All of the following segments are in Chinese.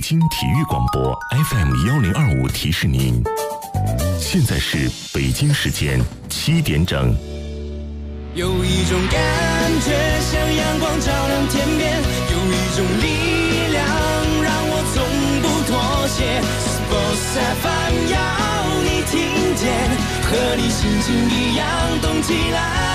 京体育广播 FM1025提示您，现在是北京时间7点整。 有一种感觉像阳光照亮天边，有一种力量让我从不妥协。Sports FM 要你听见，和你心情一样动起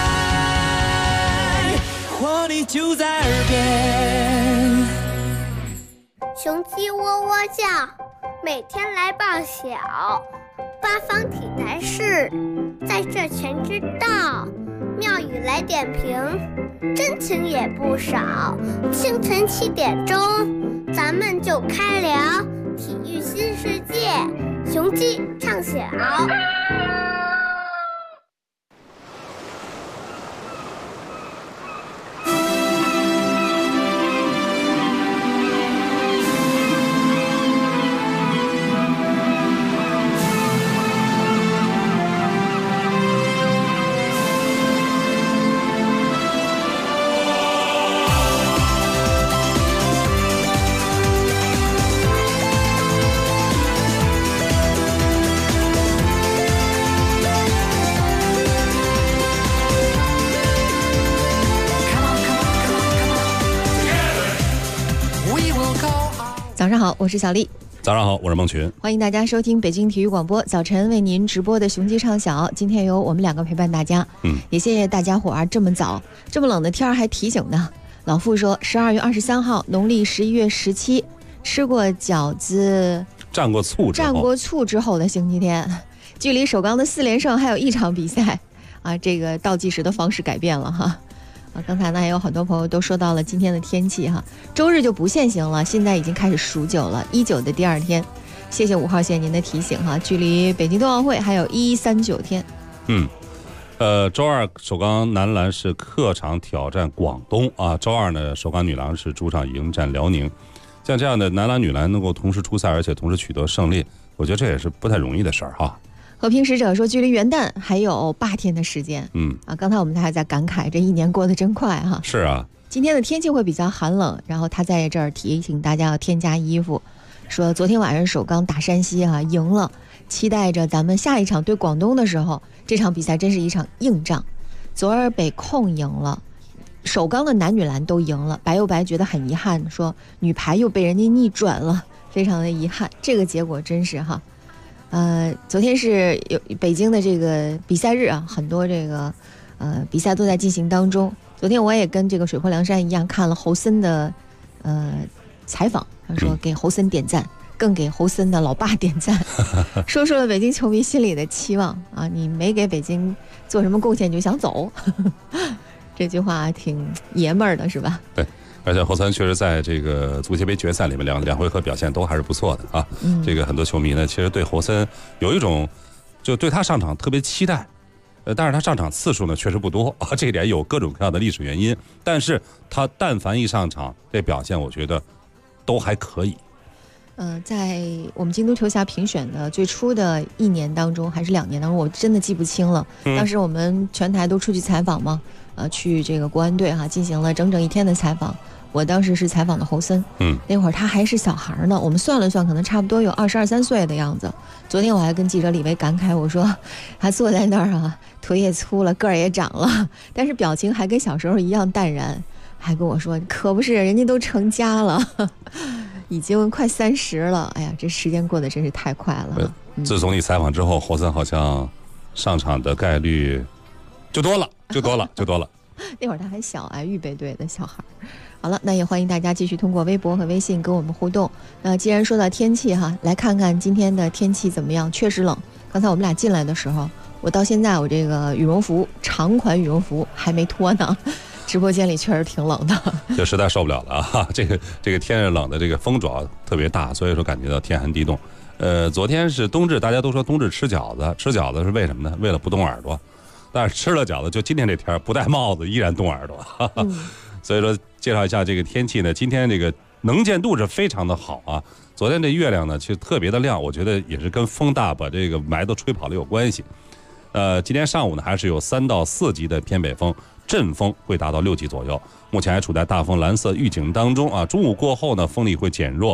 来，活力就在耳边。 雄鸡喔喔叫，每天来报晓。八方体坛事，在这全知道。妙语来点评，真情也不少。清晨7点钟，咱们就开聊体育新世界，雄鸡唱晓。 早上好，我是小丽。 早上好，我是孟群。 欢迎大家收听北京体育广播早晨为您直播的雄鸡唱晓。今天由我们2个陪伴大家。也谢谢大家伙儿这么早这么冷的天还提醒呢。老傅说12月23号农历11月17，吃过饺子蘸过醋之后的星期天，距离首钢的4连胜还有1场比赛啊，这个倒计时的方式改变了哈。刚才呢也有很多朋友都说到了今天的天气哈，周日就不限行了，现在已经开始数9了，19的第2天。谢谢5号线您的提醒哈，距离北京冬奥会还有1139天。 周二首钢男篮是客场挑战广东啊，周二呢首钢女篮是主场迎战辽宁。像这样的男篮女篮能够同时出赛，而且同时取得胜利，我觉得这也是不太容易的事儿哈。 和平使者说距离元旦还有8天的时间。刚才我们还在感慨这一年过得真快哈。 是啊， 今天的天气会比较寒冷，然后他在这儿提醒大家要添加衣服，说昨天晚上首钢打山西啊赢了，期待着咱们下一场对广东的时候，这场比赛真是一场硬仗。昨儿北控赢了，首钢的男女篮都赢了，白又白觉得很遗憾，说女排又被人家逆转了，非常的遗憾，这个结果真是哈。昨天是有北京的这个比赛日啊，很多这个比赛都在进行当中。昨天我也跟这个水泊梁山一样看了侯森的采访，他说给侯森点赞，更给侯森的老爸点赞，说出了北京球迷心里的期望啊，你没给北京做什么贡献就想走，这句话挺爷们儿的是吧？ 对。而且侯森确实在这个足协杯决赛里面两回合表现都还是不错的啊。这个很多球迷呢，其实对侯森有一种就对他上场特别期待，但是他上场次数呢确实不多啊，这一点有各种各样的历史原因。但是他但凡一上场，这表现我觉得都还可以。 在我们京都球侠评选的最初的1年当中还是2年当中，我真的记不清了。当时我们全台都出去采访嘛，去这个国安队哈进行了整整1天的采访。我当时是采访的侯森，那会儿他还是小孩呢，我们算了算，可能差不多有22、23岁的样子。昨天我还跟记者李维感慨，我说他坐在那儿啊，腿也粗了，个儿也长了，但是表情还跟小时候一样淡然，还跟我说可不是，人家都成家了，已经快30了。哎呀，这时间过得真是太快了。 自从你采访之后，侯森好像上场的概率就多了。 那会儿他还小啊，预备队的小孩。好了，那也欢迎大家继续通过微博和微信跟我们互动。那既然说到天气哈，来看看今天的天气怎么样？确实冷。刚才我们俩进来的时候，我到现在我这个羽绒服长款羽绒服还没脱呢。直播间里确实挺冷的， 就实在受不了了啊！这个天是冷的，这个风主要特别大，所以说感觉到天寒地冻。昨天是冬至，大家都说冬至吃饺子是为什么呢？为了不冻耳朵。但是吃了饺子，就今天这天不戴帽子依然冻耳朵。所以说介绍一下这个天气呢，今天这个能见度是非常的好啊。昨天这月亮呢其实特别的亮，我觉得也是跟风大把这个霾都吹跑了有关系。今天上午呢还是有3到4级的偏北风，阵风会达到6级左右，目前还处在大风蓝色预警当中啊。中午过后呢风力会减弱，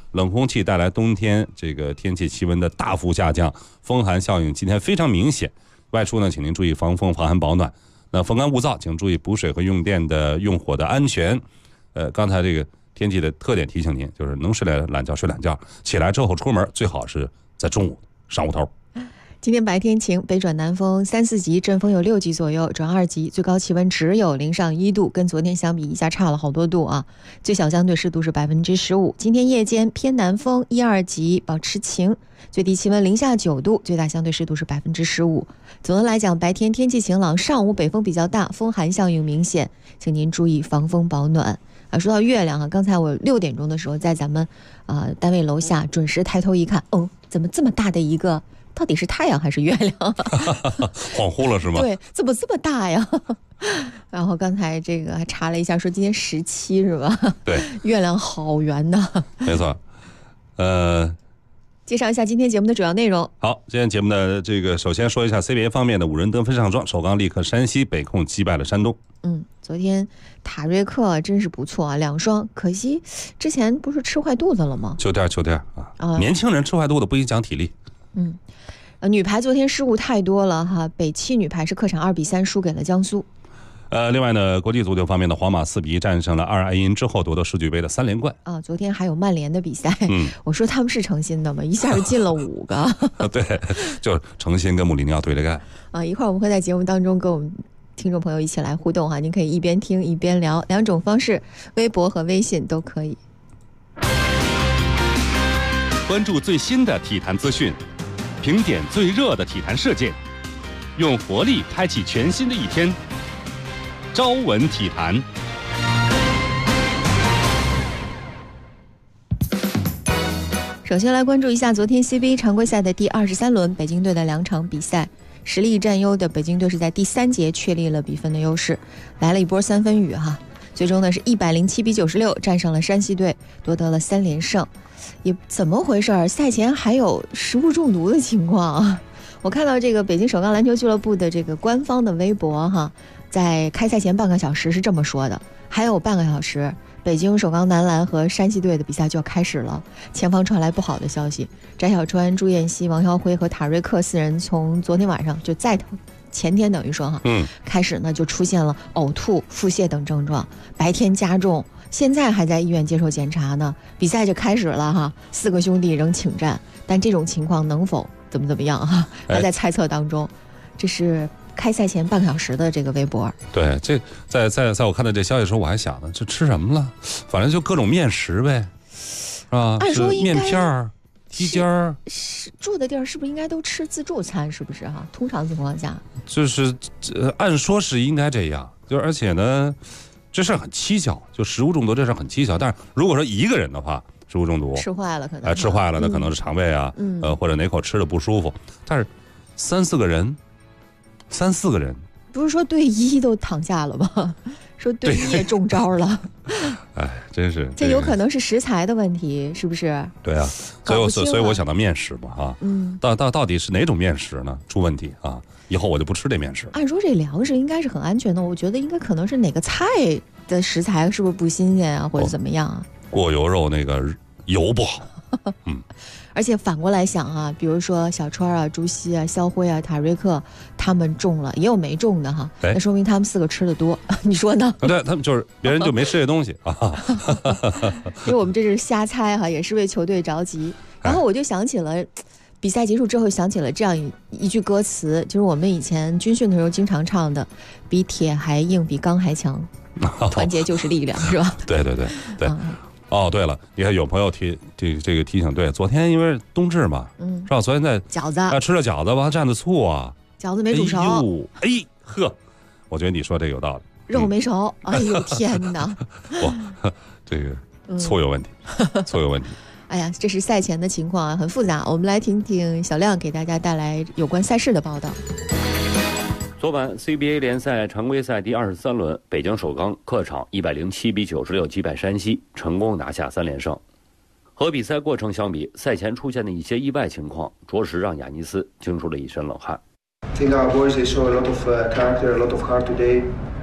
冷空气带来冬天这个天气气温的大幅下降，风寒效应今天非常明显。外出呢，请您注意防风防寒保暖。那风干物燥，请注意补水和用电的用火的安全。刚才这个天气的特点提醒您，就是能睡懒觉睡懒觉，起来之后出门最好是在中午上午头。 今天白天晴，北转南风3、4级，阵风有6级左右，转2级，最高气温只有0上1度，跟昨天相比一下差了好多度啊。最小相对湿度是15%。今天夜间偏南风1、2级，保持晴，最低气温0下9度，最大相对湿度是15%。总的来讲，白天天气晴朗，上午北风比较大，风寒效应明显，请您注意防风保暖。说到月亮啊，刚才我6点钟的时候在咱们单位楼下准时抬头一看，怎么这么大的一个？到底是太阳还是月亮？ 恍惚了是吗？ 对，怎么这么大呀？然后刚才这个还查了一下，说今天17是吧？ 对， 月亮好圆呐。 没错。 介绍一下今天节目的主要内容。 好，今天节目的这个首先说一下 CBA 方面的5人得分上庄，首钢力克山西，北控击败了山东。 昨天塔瑞克真是不错啊，2双，可惜之前不是吃坏肚子了吗？ 秋天啊，年轻人吃坏肚子不影响体力。 女排昨天失误太多了哈，北汽女排是客场2比3输给了江苏。 另外呢，国际足球方面的皇马4比1战胜了阿尔埃因之后夺得世俱杯的3连冠。 昨天还有曼联的比赛，我说他们是诚心的吗？一下就进了5个。 对，就诚心跟穆里尼奥对着干。 一会儿我们会在节目当中跟我们听众朋友一起来互动哈，您可以一边听一边聊，2种方式，微博和微信都可以。 关注最新的体坛资讯，评点最热的体坛事件，用活力开启全新的一天。朝闻体坛。 首先来关注一下昨天 CBA 常规赛的第23轮，北京队的2场比赛。实力占优的北京队是在第3节确立了比分的优势，来了一波3分雨哈。最终呢是107比96战胜了山西队，夺得了3连胜。也怎么回事？赛前还有食物中毒的情况啊！我看到这个北京首钢篮球俱乐部的这个官方的微博哈，在开赛前半个小时是这么说的：还有半个小时，北京首钢男篮和山西队的比赛就要开始了。前方传来不好的消息，翟小川、朱彦西、王霄辉和塔瑞克4人从昨天晚上就在前天等于说哈，开始呢就出现了呕吐、腹泻等症状，白天加重，现在还在医院接受检查呢。比赛就开始了哈，4个兄弟仍请战，但这种情况能否怎么样哈，还在猜测当中。这是开赛前半个小时的这个微博。 对，这在我看到这消息的时候，我还想呢，这吃什么了？反正就各种面食呗，是吧？ 按说应该面片儿、鸡尖儿。 住的地儿是不是应该都吃自助餐？是不是哈？通常情况下， 就是按说是应该这样，就是而且呢，这事儿很蹊跷，就食物中毒这事儿很蹊跷。但是如果说一个人的话，食物中毒吃坏了可能吃坏了，那可能是肠胃啊，或者哪口吃的不舒服。但是3、4个人。 不是说队医都躺下了吗？说队医也中招了。 哎，真是这有可能是食材的问题，是不是？ 对啊，所以我想到面食嘛哈，到底是哪种面食呢？出问题啊！以后我就不吃这面食。按说这粮食应该是很安全的，我觉得应该可能是哪个菜的食材是不是不新鲜啊，或者怎么样啊？ 过油肉那个油不好。 而且反过来想啊，比如说小川啊、朱熹啊、肖辉啊、塔瑞克，他们中了，也有没中的哈，那说明他们4个吃的多，你说呢？ 对，他们就是别人就没吃这东西啊。 因为我们这是瞎猜哈，也是为球队着急。然后我就想起了比赛结束之后，想起了这样一句歌词，就是我们以前军训的时候经常唱的：“比铁还硬，比钢还强，团结就是力量”，是吧？ 对。对了，你看有朋友提醒，对，昨天因为冬至嘛，是吧？昨天在饺子吃了饺子，完蘸的醋啊， 饺子没煮熟。 我觉得你说这有道理， 肉没熟，哎呦天哪！ 这个醋有问题，醋有问题。 哎呀，这是赛前的情况啊，很复杂。我们来听听小亮给大家带来有关赛事的报道。 昨晚 CBA 联赛常规赛第23轮，北京首钢客场107比96击败山西，成功拿下3连胜。和比赛过程相比，赛前出现的一些意外情况，着实让亚尼斯惊出了一身冷汗。 I think our boys they show a lot of character, a lot of heart today.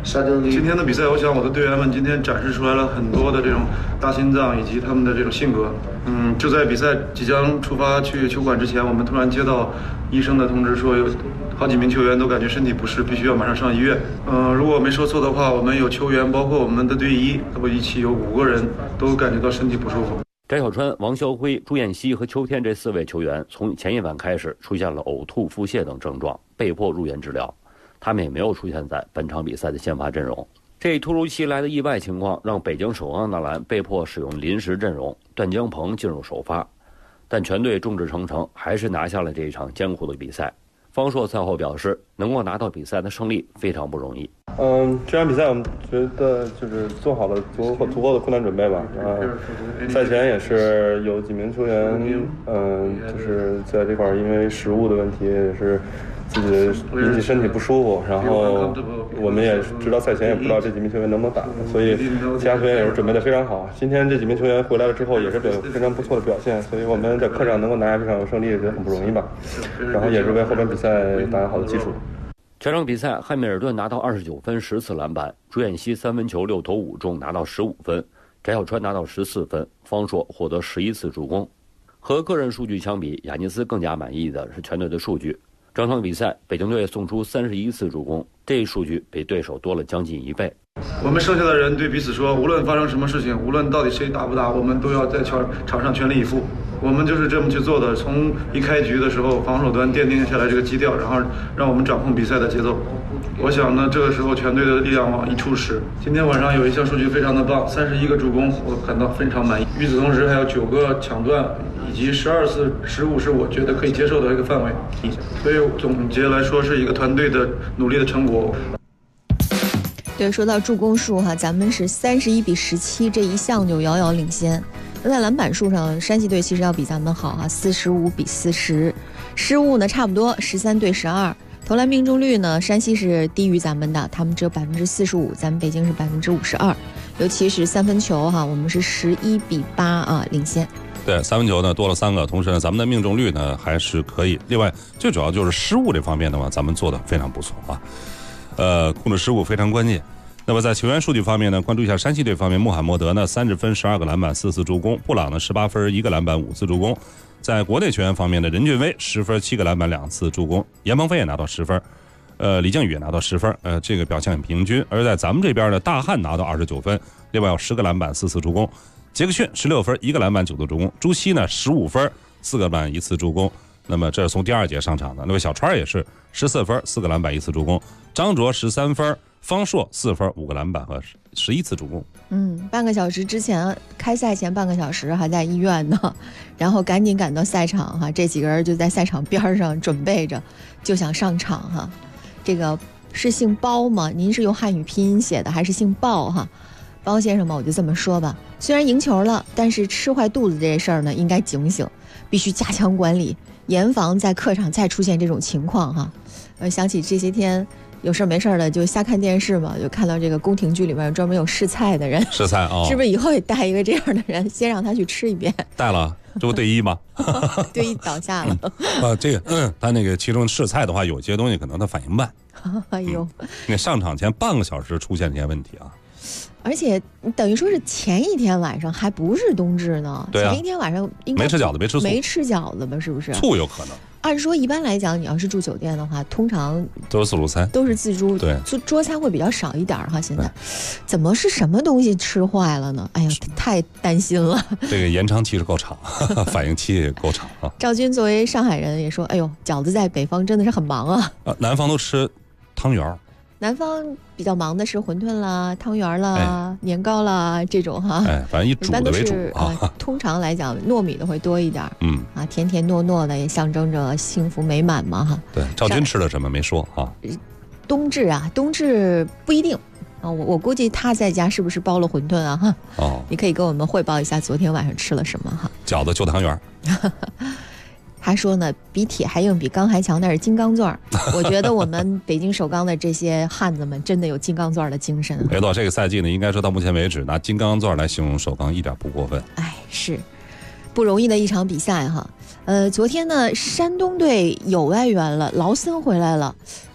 今天的比赛，我想我的队员们今天展示出来了很多的这种大心脏以及他们的这种性格。就在比赛即将出发去球馆之前，我们突然接到医生的通知，说有好几名球员都感觉身体不适，必须要马上上医院。如果我没说错的话，我们有球员，包括我们的队医，都一起有5个人都感觉到身体不舒服。 翟小川、王霄辉、朱彦西和邱天这4位球员从前一晚开始出现了呕吐、腹泻等症状，被迫入院治疗。他们也没有出现在本场比赛的先发阵容。这突如其来的意外情况让北京首钢大蓝被迫使用临时阵容，段江鹏进入首发，但全队众志成城，还是拿下了这一场艰苦的比赛。方硕赛后表示，能够拿到比赛的胜利非常不容易。 这场比赛我们觉得就是做好了足够的困难准备吧。赛前也是有几名球员，就是在这块因为食物的问题也是自己引起身体不舒服，然后我们也知道赛前也不知道这几名球员能不能打，所以其他球员也是准备得非常好。今天这几名球员回来了之后也是有非常不错的表现，所以我们在客场能够拿下这场胜利也觉得很不容易吧，然后也是为后边比赛打下好的基础。 全场比赛，汉密尔顿拿到29分10次篮板，朱彦西3分球6投5中拿到15分，翟小川拿到14分，方硕获得11次助攻。和个人数据相比，雅尼斯更加满意的是全队的数据。整场比赛，北京队送出31次助攻，这一数据比对手多了将近1倍。 我们剩下的人对彼此说，无论发生什么事情，无论到底谁打不打，我们都要在场上全力以赴。我们就是这么去做的。从一开局的时候，防守端奠定下来这个基调，然后让我们掌控比赛的节奏。我想呢，这个时候全队的力量往一处使。今天晚上有一项数据非常的棒，31个助攻，我感到非常满意。与此同时，还有9个抢断，以及12次失误是我觉得可以接受的一个范围。所以总结来说，是一个团队的努力的成果。 对，说到助攻数哈，咱们是31比17，这一项就遥遥领先。那在篮板数上，山西队其实要比咱们好哈，45比40。失误呢差不多13对12。投篮命中率呢，山西是低于咱们的，他们只有45%，咱们北京是52%。尤其是3分球哈，我们是11比8啊，领先。 对，3分球呢多了3个，同时呢咱们的命中率呢还是可以。另外最主要就是失误这方面的话，咱们做的非常不错啊。控制失误非常关键。那么在球员数据方面呢，关注一下山西队方面，穆罕默德呢30分12个篮板4次助攻，布朗呢18分1个篮板5次助攻。在国内球员方面呢，任俊威10分7个篮板2次助攻，严鹏飞也拿到10分，李靖宇也拿到10分，这个表现很平均。而在咱们这边呢，大汉拿到29分，另外有10个篮板4次助攻，杰克逊16分1个篮板9次助攻，朱熹呢15分4个篮板1次助攻。那么这是从第2节上场的。那么小川也是14分4个篮板1次助攻，张卓13分，方硕4分5个篮板和11次助攻。 半个小时之前，开赛前半个小时还在医院呢，然后赶紧赶到赛场哈，这几个人就在赛场边上准备着，就想上场哈。这个是姓包吗？您是用汉语拼音写的还是姓鲍哈？包先生嘛，我就这么说吧。虽然赢球了，但是吃坏肚子这事儿呢，应该警醒，必须加强管理，严防在客场再出现这种情况哈。想起这些天有事没事的就瞎看电视嘛，就看到这个宫廷剧里面专门有试菜的人， 试菜哦， 是不是以后也带一个这样的人，先让他去吃一遍？ 带了，这不队医吗？ 队医倒下了。 这个他那个其中试菜的话，有些东西可能他反应慢。 哎呦， 那上场前半个小时出现这些问题啊。 而且等于说是前一天晚上还不是冬至呢， 对啊， 前一天晚上应该没吃饺子，没吃醋， 没吃饺子吧？是不是？ 醋有可能。 按说一般来讲，你要是住酒店的话，通常都是自助餐， 都是自助， 对， 桌餐会比较少一点哈。现在怎么是什么东西吃坏了呢？哎呀，太担心了。 这个延长期是够长，反应期也够长啊。 赵军作为上海人也说，哎呦，饺子在北方真的是很忙啊。 南方都吃汤圆。 南方比较忙的是馄饨啦、汤圆啦、年糕啦这种哈。 反正以煮的为主啊。 通常来讲，糯米的会多一点。甜甜糯糯的，也象征着幸福美满嘛哈。 对，赵军吃了什么没说啊？ 冬至不一定啊，我估计他在家是不是包了馄饨啊哈？哦，你可以跟我们汇报一下昨天晚上吃了什么哈？ 饺子就汤圆。 他说呢，比铁还硬，比钢还强，那是金刚钻。我觉得我们北京首钢的这些汉子们真的有金刚钻的精神。 没错，这个赛季呢，应该说到目前为止，拿金刚钻来形容首钢一点不过分。 哎，是不容易的一场比赛哈。昨天呢，山东队有外援了，劳森回来了。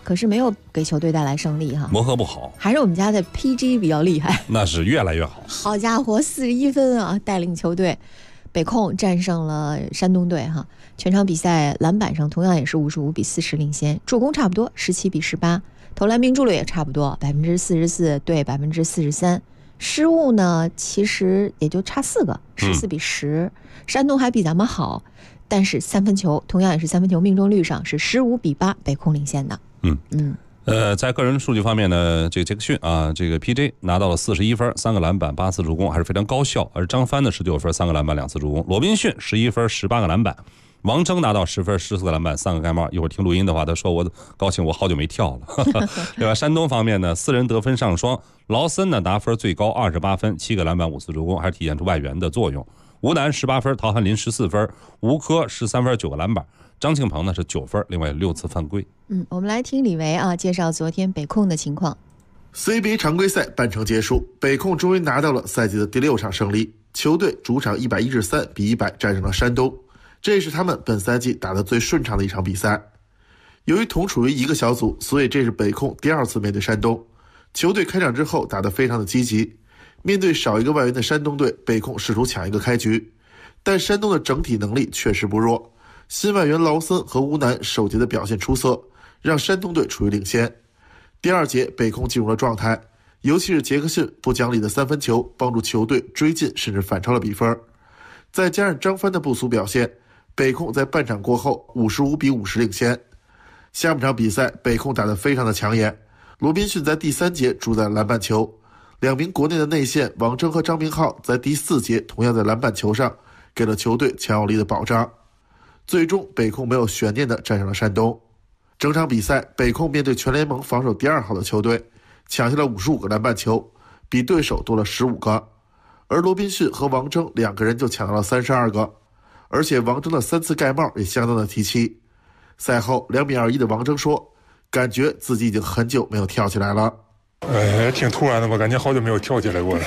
可是没有给球队带来胜利哈， 磨合不好， 还是我们家的 PG 比较厉害， 那是越来越好。 好家伙，41分啊，带领球队北控战胜了山东队哈。全场比赛篮板上同样也是55比40领先，助攻差不多17比18，投篮命中率也差不多44%对43%，失误呢其实也就差4个，14比10，山东还比咱们好，但是三分球同样也是三分球命中率上是15比8，北控领先的。 在个人数据方面呢，这个杰克逊啊，这个 PJ 拿到了41分，3个篮板，8次助攻，还是非常高效。而张帆的19分，3个篮板，2次助攻。罗宾逊11分，18个篮板。王铮拿到10分，14个篮板，3个盖帽。一会儿听录音的话，他说我高兴，我好久没跳了。对吧？山东方面呢，4人得分上双，劳森呢拿分最高28分，7个篮板，5次助攻，还是体现出外援的作用。吴楠18分，陶翰林14分，吴科13分，9个篮板。张庆鹏呢是9分，另外6次犯规。 我们来听李维啊介绍昨天北控的情况。 CBA 常规赛半程结束，北控终于拿到了赛季的第6场胜利，球队主场113比100战胜了山东，这也是他们本赛季打得最顺畅的一场比赛。由于同处于一个小组，所以这是北控第2次面对山东。球队开场之后打得非常的积极，面对少一个外援的山东队，北控试图抢一个开局，但山东的整体能力确实不弱。新外援劳森和吴楠首节的表现出色，让山东队处于领先。第2节北控进入了状态，尤其是杰克逊不讲理的3分球帮助球队追进甚至反超了比分。再加上张帆的不俗表现，北控在半场过后55比50领先。下半场比赛北控打得非常的抢眼，罗宾逊在第3节主宰篮板球，2名国内的内线王铮和张明浩在第4节同样在篮板球上给了球队强有力的保障。最终北控没有悬念地战胜了山东。整场比赛北控面对全联盟防守第2好的球队，抢下了55个篮板球，比对手多了15个，而罗宾逊和王铮2个人就抢到了32个，而且王铮的3次盖帽也相当的提气。赛后2米21的王铮说，感觉自己已经很久没有跳起来了。 挺突然的吧，感觉好久没有跳起来过了。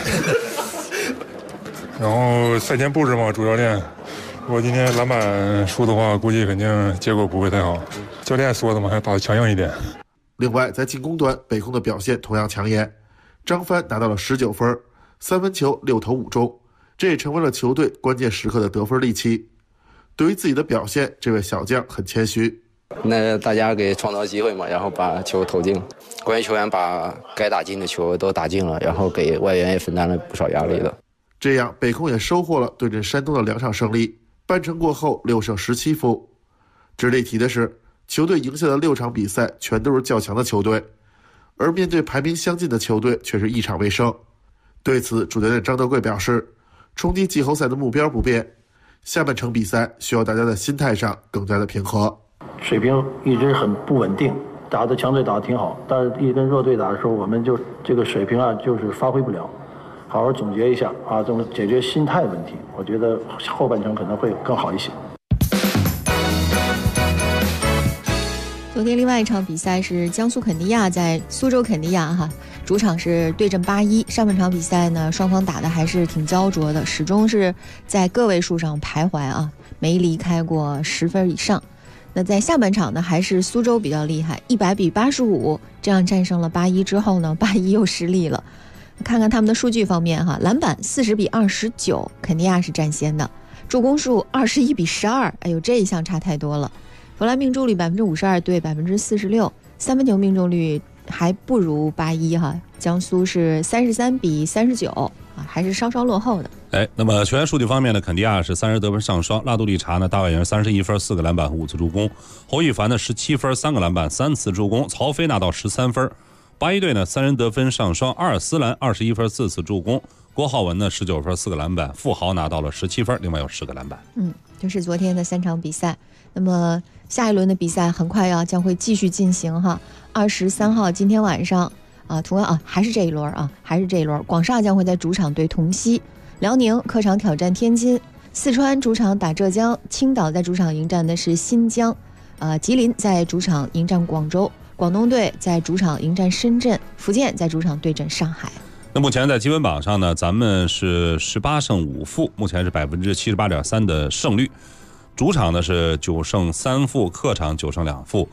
然后赛前布置嘛，主教练我今天篮板输的话，估计肯定结果不会太好。教练说的嘛，还打得强硬一点。 另外，在进攻端，北控的表现同样抢眼。张帆拿到了19分，3分球6投5中，这也成为了球队关键时刻的得分利器。对于自己的表现，这位小将很谦虚。 那大家给创造机会嘛，然后把球投进。关键球员把该打进的球都打进了，然后给外援也分担了不少压力的。 这样，北控也收获了对阵山东的2场胜利。半程过后6胜17负。值得一提的是，球队赢下的6场比赛全都是较强的球队，而面对排名相近的球队却是1场未胜。对此，主教练张德贵表示，冲击季后赛的目标不变，下半程比赛需要大家在心态上更加的平和。 水平一直很不稳定，打的强队打得挺好，但是一跟弱队打的时候，我们就这个水平啊，就是发挥不了。好好总结一下啊，怎么解决心态问题？我觉得后半程可能会更好一些。 昨天另外一场比赛是江苏肯尼亚在苏州肯尼亚哈，主场是对阵81。上半场比赛呢，双方打的还是挺焦灼的，始终是在个位数上徘徊啊，没离开过10分以上。那在下半场呢，还是苏州比较厉害，100比85这样战胜了81之后呢，81又失利了。看看他们的数据方面哈，篮板40比29，肯尼亚是占先的，助攻数21比12，哎呦这一项差太多了。投篮命中率52%对46%，三分球命中率还不如81哈，江苏是33比39啊，还是稍稍落后的。 那么球员数据方面呢，肯尼亚是3人得分上双，拉杜利查呢大外援31分4个篮板和5次助攻，侯玉凡呢17分3个篮板3次助攻，曹飞拿到13分。81队呢3人得分上双，阿尔斯兰21分4次助攻，郭浩文呢19分4个篮板，富豪拿到了17分，另外有10个篮板。 就是昨天的3场比赛。那么下一轮的比赛很快将会继续进行哈。23号今天晚上同样还是这一轮，广厦将会在主场对同曦，辽宁客场挑战天津，四川主场打浙江，青岛在主场迎战的是新疆，吉林在主场迎战广州，广东队在主场迎战深圳，福建在主场对阵上海。 那目前在积分榜上呢，咱们是18胜5负，目前是78.3%的胜率。主场呢是9胜3负，客场9胜2负。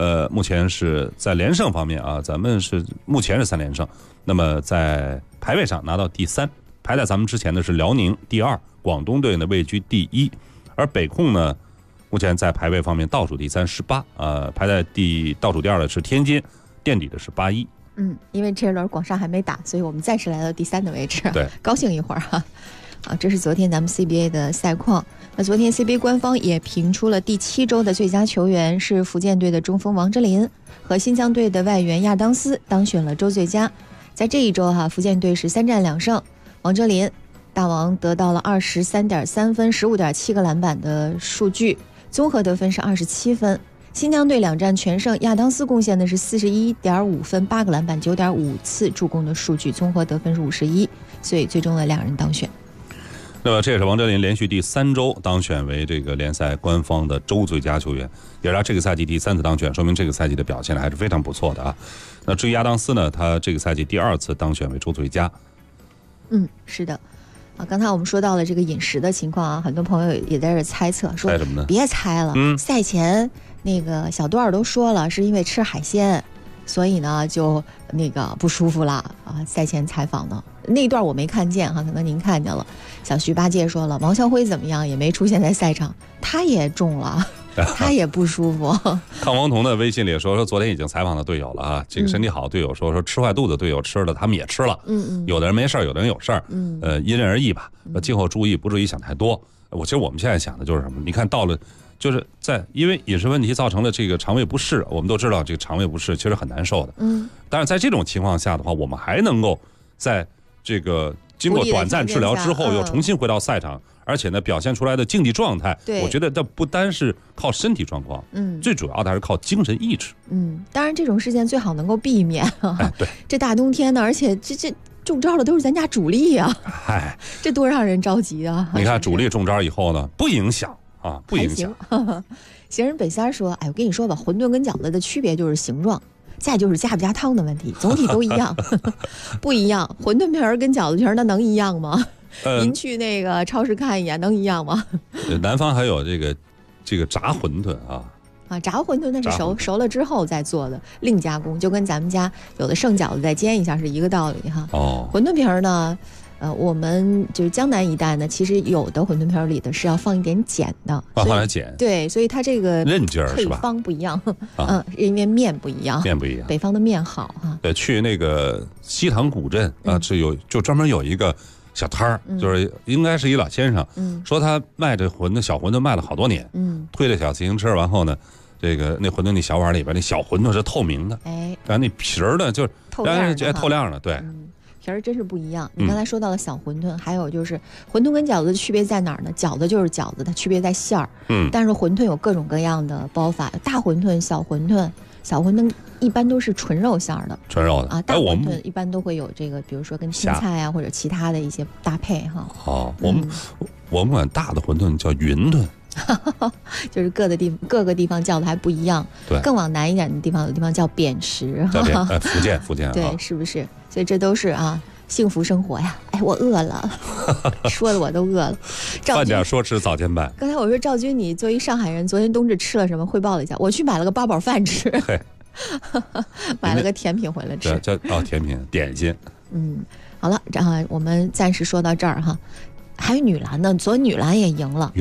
目前是在连胜方面啊，咱们是目前是3连胜，那么在排位上拿到第3，排在咱们之前的是辽宁第2，广东队呢位居第1，而北控呢目前在排位方面倒数第3，18，排在倒数第2的是天津，垫底的是81。 因为这一轮广厦还没打，所以我们暂时来到第3的位置， 对， 高兴一会儿哈。这是昨天咱们 CBA 的赛况。那昨天 CBA 官方也评出了第7周的最佳球员是福建队的中锋王哲林和新疆队的外援亚当斯当选了周最佳。在这一周福建队是3战2胜，王哲林大王得到了23.3分、15.7个篮板的数据，综合得分是27分。新疆队2战全胜，亚当斯贡献的是41.5分、8个篮板、9.5次助攻的数据，综合得分是51，所以最终的2人当选。 那么这也是王哲林连续第3周当选为这个联赛官方的周最佳球员，也是他这个赛季第3次当选，说明这个赛季的表现还是非常不错的啊。那至于亚当斯呢，他这个赛季第2次当选为周最佳。 是的。刚才我们说到了这个饮食的情况啊，很多朋友也在这猜测，说猜什么呢？ 别猜了，赛前那个小段儿都说了，是因为吃海鲜，所以呢就那个不舒服了啊。赛前采访的那一段我没看见哈，可能您看见了。小徐八戒说了，王啸辉怎么样也没出现在赛场，他也中了。他也不舒服。 康王彤的微信里说昨天已经采访到队友了啊，这个身体好的队友说吃坏肚子，队友吃了他们也吃了，有的人没事有的人有事儿，因人而异吧。今后注意不注意想太多。其实我们现在想的就是什么？你看到了，就是因为饮食问题造成了这个肠胃不适，我们都知道这个肠胃不适其实很难受的。但是在这种情况下的话，我们还能够在这个经过短暂治疗之后又重新回到赛场。而且呢，表现出来的竞技状态，我觉得这不单是靠身体状况，最主要的还是靠精神意志。 当然这种事件最好能够避免啊。 对， 这大冬天的，而且这中招的都是咱家主力啊，这多让人着急啊！ 你看主力中招以后呢，不影响啊，不影响。 行人北三说：“我跟你说吧，馄饨跟饺子的区别就是形状。”再就是加不加汤的问题，总体都一样，不一样。馄饨皮儿跟饺子皮儿那能一样吗？您去那个超市看一眼，能一样吗？ 南方还有这个炸馄饨啊， 炸馄饨那是熟了之后再做的，另加工，就跟咱们家有的剩饺子再煎一下是一个道理哈。馄饨皮儿呢？我们就是江南一带呢，其实有的馄饨皮儿里的是要放一点碱的， 放点碱。 对，所以它这个韧劲儿配方不一样，因为面不一样，北方的面好哈。 对，去那个西塘古镇啊，就专门有一个小摊儿，就是应该是一老先生，说他卖这小馄饨卖了好多年，推着小自行车，然后呢，那馄饨那小碗里边那小馄饨是透明的，然后那皮儿呢就是透亮的，对。 皮儿真是不一样。你刚才说到了小馄饨，还有就是馄饨跟饺子的区别在哪儿呢？饺子就是饺子，它区别在馅儿。但是馄饨有各种各样的包法，大馄饨、小馄饨。小馄饨一般都是纯肉馅儿的， 纯肉的啊。大馄饨一般都会有这个，比如说跟青菜啊或者其他的一些搭配哈。 我们管大的馄饨叫云吞。 就是各个地方叫的还不一样， 对， 更往南一点的地方，有地方叫扁食， 福建对，是不是？所以这都是幸福生活呀！我饿了，说的我都饿了。 饭点说吃早间饭。 刚才我说赵军，你作为上海人，昨天冬至吃了什么？汇报了一下，我去买了个八宝饭吃，买了个甜品回来吃。 甜品点心。 好了，我们暂时说到这儿哈。还有女篮呢，昨天女篮也赢了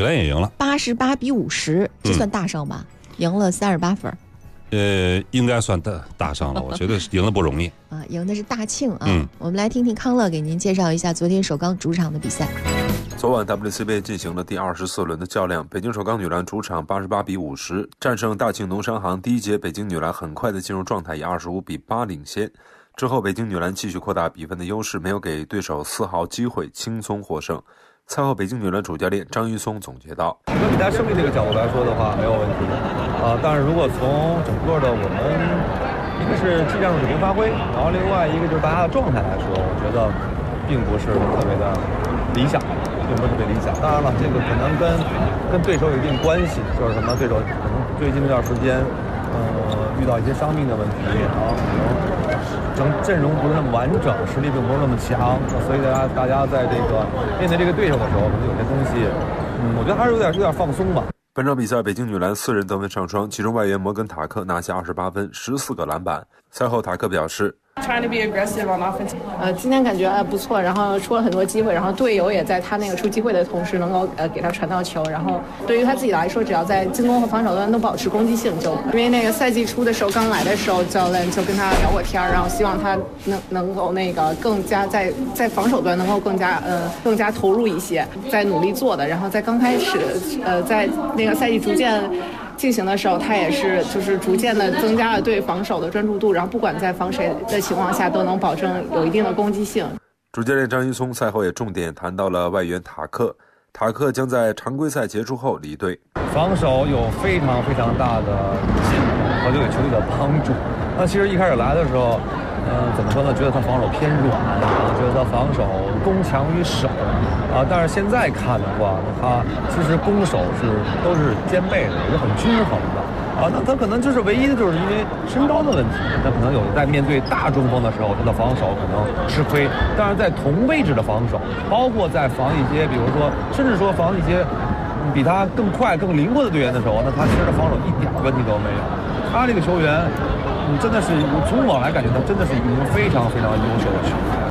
，88比50，这算大胜吧？赢了38分。 应该算大胜了，我觉得赢了不容易啊，赢的是大庆啊。我们来听听康乐给您介绍一下昨天首钢主场的比赛。 昨晚 WCBA 进行了第24轮的较量，北京首钢女篮主场88比50战胜大庆农商行。第一节北京女篮很快的进入状态，以25比8领先。之后北京女篮继续扩大比分的优势，没有给对手丝毫机会，轻松获胜。赛后北京女篮主教练张玉松总结道： 整个比赛胜利这个角度来说的话没有问题但是如果从整个的我们一个是技战术水平发挥，然后另外一个就是大家的状态来说，我觉得并不是特别的理想，当然了，这个可能跟对手有一定关系，就是什么对手可能最近这段时间遇到一些伤病的问题，然后可能阵容不是那么完整，实力并不是那么强，所以大家在这个面对这个对手的时候，可能有些东西，我觉得还是有点放松吧。 本场比赛，北京女篮4人得分上双，其中外援摩根塔克拿下28分，14个篮板。赛后塔克表示 Trying to be aggressive on offense。今天感觉不错，然后出了很多机会，然后队友也在他那个出机会的同时，能够给他传到球。然后对于他自己来说，只要在进攻和防守端都保持攻击性就。因为那个赛季初的时候刚来的时候，教练就跟他聊过天，然后希望他能够那个更加在防守端能够更加投入一些，在努力做的。然后在刚开始在那个赛季逐渐进行的时候，他也是就是逐渐的增加了对防守的专注度，然后不管在防谁的情况下都能保证有一定的攻击性。 主教练张一聪赛后也重点谈到了外援塔克，塔克将在常规赛结束后离队。 防守有非常非常大的进步和对球队的帮助。那其实一开始来的时候，怎么说呢？觉得他防守偏软，然后觉得他防守攻强于守但是现在看的话，他其实攻守都是兼备的，也是很均衡的那他可能就是唯一的就是因为身高的问题，他可能有在面对大中锋的时候，他的防守可能吃亏。但是在同位置的防守，包括在防一些，比如说甚至说防一些比他更快、更灵活的队员的时候，那他其实防守一点问题都没有。他这个球员，真的是从我来感觉，他真的是一名非常非常优秀的球员。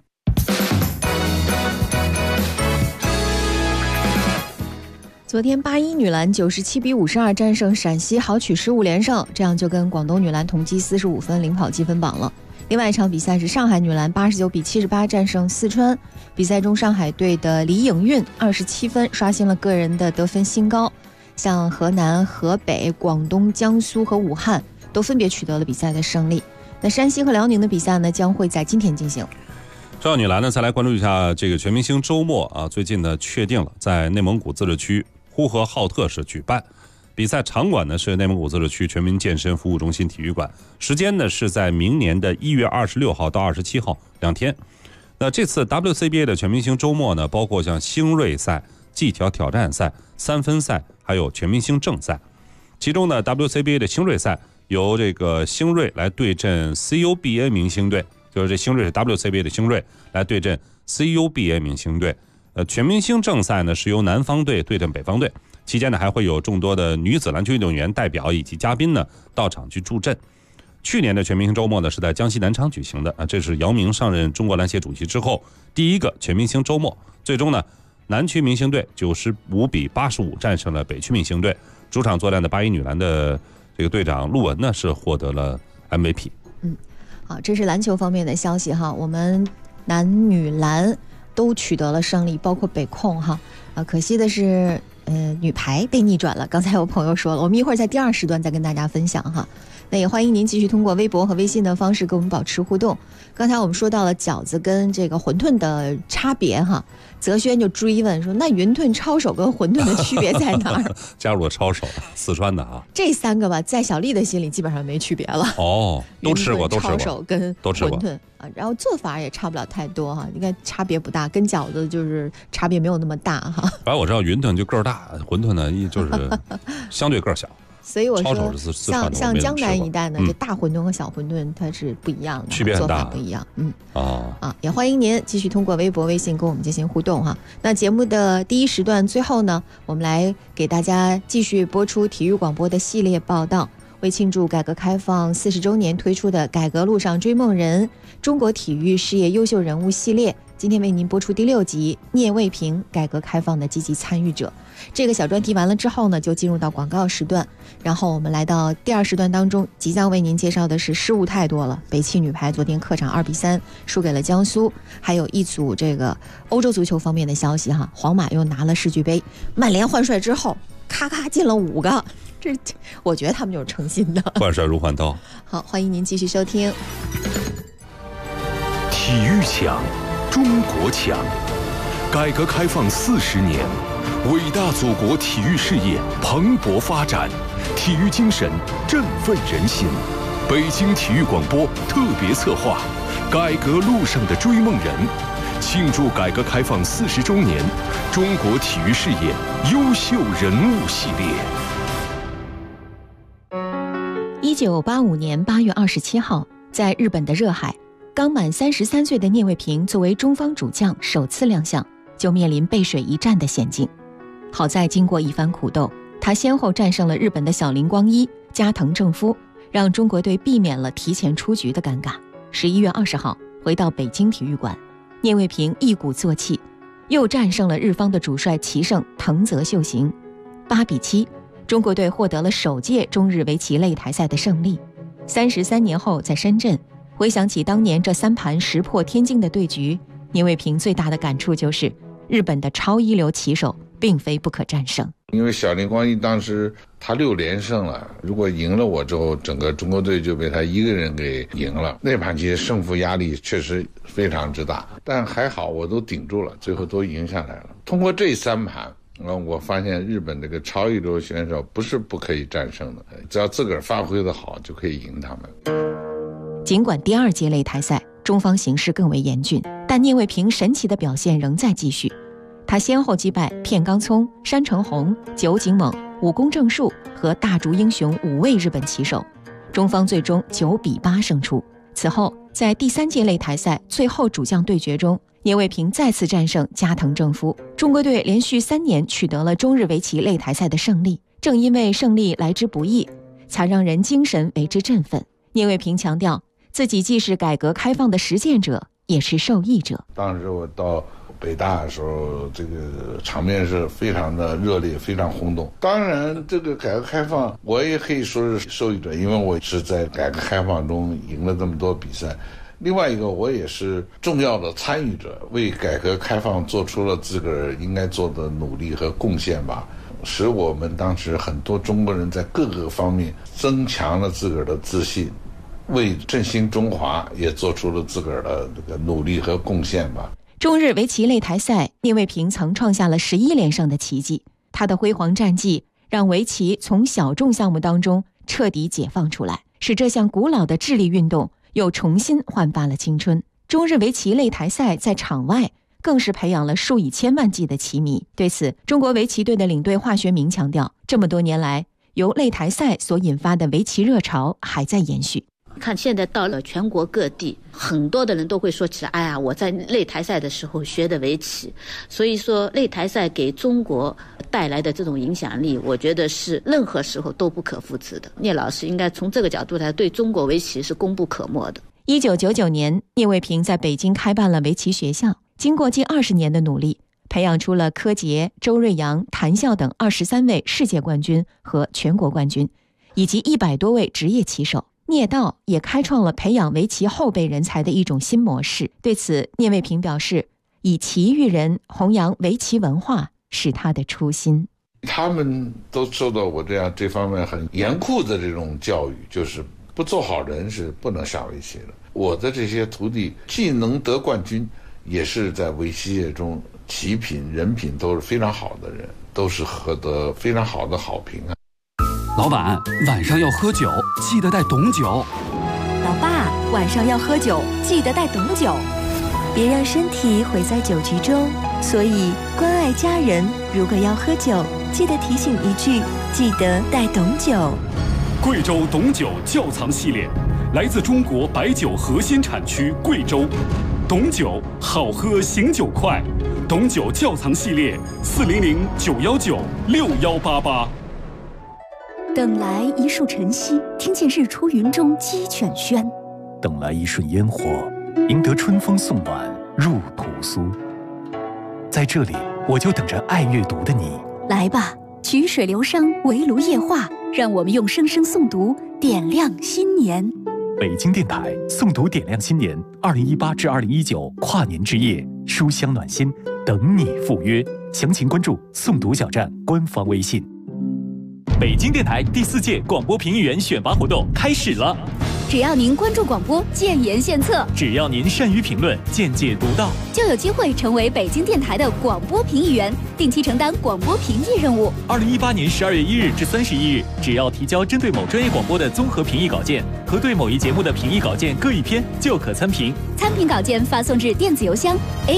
昨天81女篮97比52战胜陕西，豪取15连胜，这样就跟广东女篮同积45分，领跑积分榜了。另外一场比赛是上海女篮89比78战胜四川，比赛中上海队的李颖韵27分刷新了个人的得分新高，像河南、河北、广东、江苏和武汉都分别取得了比赛的胜利。那山西和辽宁的比赛呢，将会在今天进行。 少女篮呢，再来关注一下这个全明星周末最近呢确定了在内蒙古自治区呼和浩特市举办比赛，场馆呢是内蒙古自治区全民健身服务中心体育馆，时间呢是在明年的1月26号到27号2天。那这次 WCBA 的全明星周末呢，包括像星瑞赛、技巧挑战赛、3分赛，还有全明星正赛。其中呢 WCBA 的星瑞赛由这个星瑞来对阵 CUBA 明星队，就是这星瑞是 WCBA 的星瑞来对阵 CUBA 明星队。全明星正赛呢是由南方队对阵北方队，期间呢还会有众多的女子篮球运动员代表以及嘉宾呢到场去助阵。去年的全明星周末呢是在江西南昌举行的这是姚明上任中国篮协主席之后第一个全明星周末。最终呢南区明星队95比85战胜了北区明星队，主场作战的81女篮的这个队长陆文呢是获得了 MVP。 好，这是篮球方面的消息哈，我们男女篮都取得了胜利，包括北控哈。可惜的是女排被逆转了，刚才有朋友说了，我们一会儿在第2时段再跟大家分享哈。那也欢迎您继续通过微博和微信的方式跟我们保持互动。刚才我们说到了饺子跟这个馄饨的差别哈，泽轩就追问说，那云吞、抄手跟馄饨的区别在哪儿？ 加入了抄手，四川的这3个吧，在小丽的心里基本上没区别了。 都吃过， 抄手跟馄饨然后做法也差不了太多哈，应该差别不大，跟饺子就是差别没有那么大哈。 反正我知道云吞就个儿大，馄饨呢就是相对个儿小。 所以我说像江南一带呢，这大馄饨和小馄饨它是不一样的， 区别很大， 做法不一样。也欢迎您继续通过微博微信跟我们进行互动哈。那节目的第1时段最后呢，我们来给大家继续播出体育广播的系列报道，为庆祝改革开放40周年推出的改革路上追梦人中国体育事业优秀人物系列，今天为您播出第6集聂卫平，改革开放的积极参与者。这个小专题完了之后呢，就进入到广告时段，然后我们来到第2时段当中，即将为您介绍的是失误太多了，北汽女排昨天客场2比3输给了江苏，还有一组这个欧洲足球方面的消息哈，皇马又拿了世俱杯，曼联换帅之后咔咔进了5个，这我觉得他们就是诚心的， 换帅如换刀。 好，欢迎您继续收听。 体育强，中国强，改革开放40年，伟大祖国体育事业蓬勃发展，体育精神振奋人心。北京体育广播特别策划《改革路上的追梦人》，庆祝改革开放40周年，中国体育事业优秀人物系列。 1985年8月27号，在日本的热海，刚满33岁的聂卫平作为中方主将首次亮相，就面临背水一战的险境。好在经过一番苦斗， 他先后战胜了日本的小林光一、加藤正夫，让中国队避免了提前出局的尴尬。11月20号回到北京体育馆，聂卫平一鼓作气，又战胜了日方的主帅棋圣藤泽秀行。8比7，中国队获得了首届中日围棋擂台赛的胜利。33年后，在深圳回想起当年这3盘石破天惊的对局，聂卫平最大的感触就是日本的超一流棋手并非不可战胜。 因为小林光一当时他6连胜了，如果赢了我之后，整个中国队就被他一个人给赢了。那盘棋胜负压力确实非常之大，但还好我都顶住了，最后都赢下来了。通过这3盘，我发现日本这个超一流选手不是不可以战胜的，只要自个儿发挥的好，就可以赢他们。 尽管第2届擂台赛中方形势更为严峻，但聂卫平神奇的表现仍在继续。他先后击败片冈聪、山城弘、酒井猛、武宫正树和大竹英雄5位日本棋手，中方最终9比8胜出。此后，在第3届擂台赛最后主将对决中，聂卫平再次战胜加藤正夫，中国队连续3年取得了中日围棋擂台赛的胜利。正因为胜利来之不易，才让人精神为之振奋。聂卫平强调，自己既是改革开放的实践者，也是受益者。 当时我到北大的时候，这个场面是非常的热烈，非常轰动。当然，这个改革开放我也可以说是受益者，因为我是在改革开放中赢了这么多比赛。另外一个，我也是重要的参与者，为改革开放做出了自个儿应该做的努力和贡献吧，使我们当时很多中国人在各个方面增强了自个儿的自信，为振兴中华也做出了自个儿的这个努力和贡献吧。 中日围棋擂台赛，聂卫平曾创下了11连胜的奇迹。他的辉煌战绩让围棋从小众项目当中彻底解放出来，使这项古老的智力运动又重新焕发了青春。中日围棋擂台赛在场外更是培养了数以千万计的棋迷。对此，中国围棋队的领队华学明强调，这么多年来，由擂台赛所引发的围棋热潮还在延续。 看现在到了全国各地，很多的人都会说起来，哎呀，我在擂台赛的时候学的围棋。所以说擂台赛给中国带来的这种影响力，我觉得是任何时候都不可复制的。聂老师应该从这个角度来对中国围棋是功不可没的。 1999年，聂卫平在北京开办了围棋学校，经过近20年的努力，培养出了柯洁、周瑞阳、谭笑等23位世界冠军和全国冠军，以及100多位职业棋手。聂道也开创了培养围棋后备人才的一种新模式。对此，聂卫平表示，以棋育人，弘扬围棋文化是他的初心。 他们都受到我这方面很严酷的这种教育，就是不做好人是不能下围棋的。我的这些徒弟既能得冠军，也是在围棋界中棋品人品都是非常好的人，都是获得非常好的好评啊。 老板，晚上要喝酒，记得带董酒。 老爸，晚上要喝酒，记得带董酒。别让身体毁在酒局中，所以关爱家人，如果要喝酒，记得提醒一句，记得带董酒。 贵州董酒窖藏系列，来自中国白酒核心产区贵州。董酒好喝醒酒快，董酒窖藏系列400-919-6188。 等来一树晨曦，听见日出云中鸡犬喧； 等来一瞬烟火，赢得春风送暖入屠苏。在这里，我就等着爱阅读的你。 来吧，曲水流觞，围炉夜话，让我们用声声诵读点亮新年。 北京电台诵读点亮新年2018至2019跨年之夜，书香暖心，等你赴约。详情关注诵读小站官方微信。北京电台第4届广播评议员选拔活动开始了。 只要您关注广播，建言献策； 只要您善于评论，见解独到， 就有机会成为北京电台的广播评议员，定期承担广播评议任务。 2018年12月1日至31日，只要提交针对某专业广播的综合评议稿件和对某一节目的评议稿件各1篇，就可参评。 参评稿件发送至电子邮箱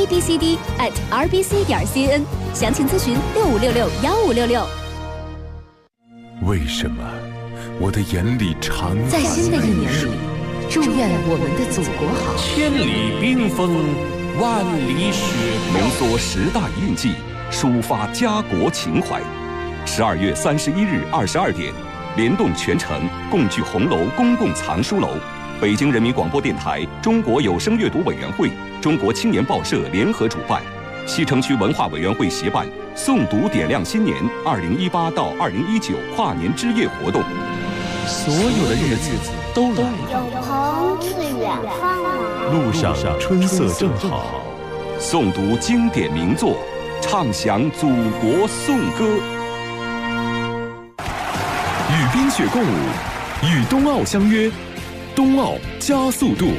abcd@rbc.cn， 详情咨询65661566。 为什么我的眼里常在新的一年里，祝愿我们的祖国好。 千里冰封，万里雪浓缩10大印记，抒发家国情怀。 12月31日22点，联动全城共聚红楼公共藏书楼，北京人民广播电台、中国有声阅读委员会、中国青年报社联合主办，西城区文化委员会协办诵读点亮新年2018到2019跨年之夜活动。 所有的日子都来了， 有朋自远方来， 路上春色正好。 诵读经典名作，唱响祖国颂歌。 与冰雪共舞，与冬奥相约，冬奥加速度。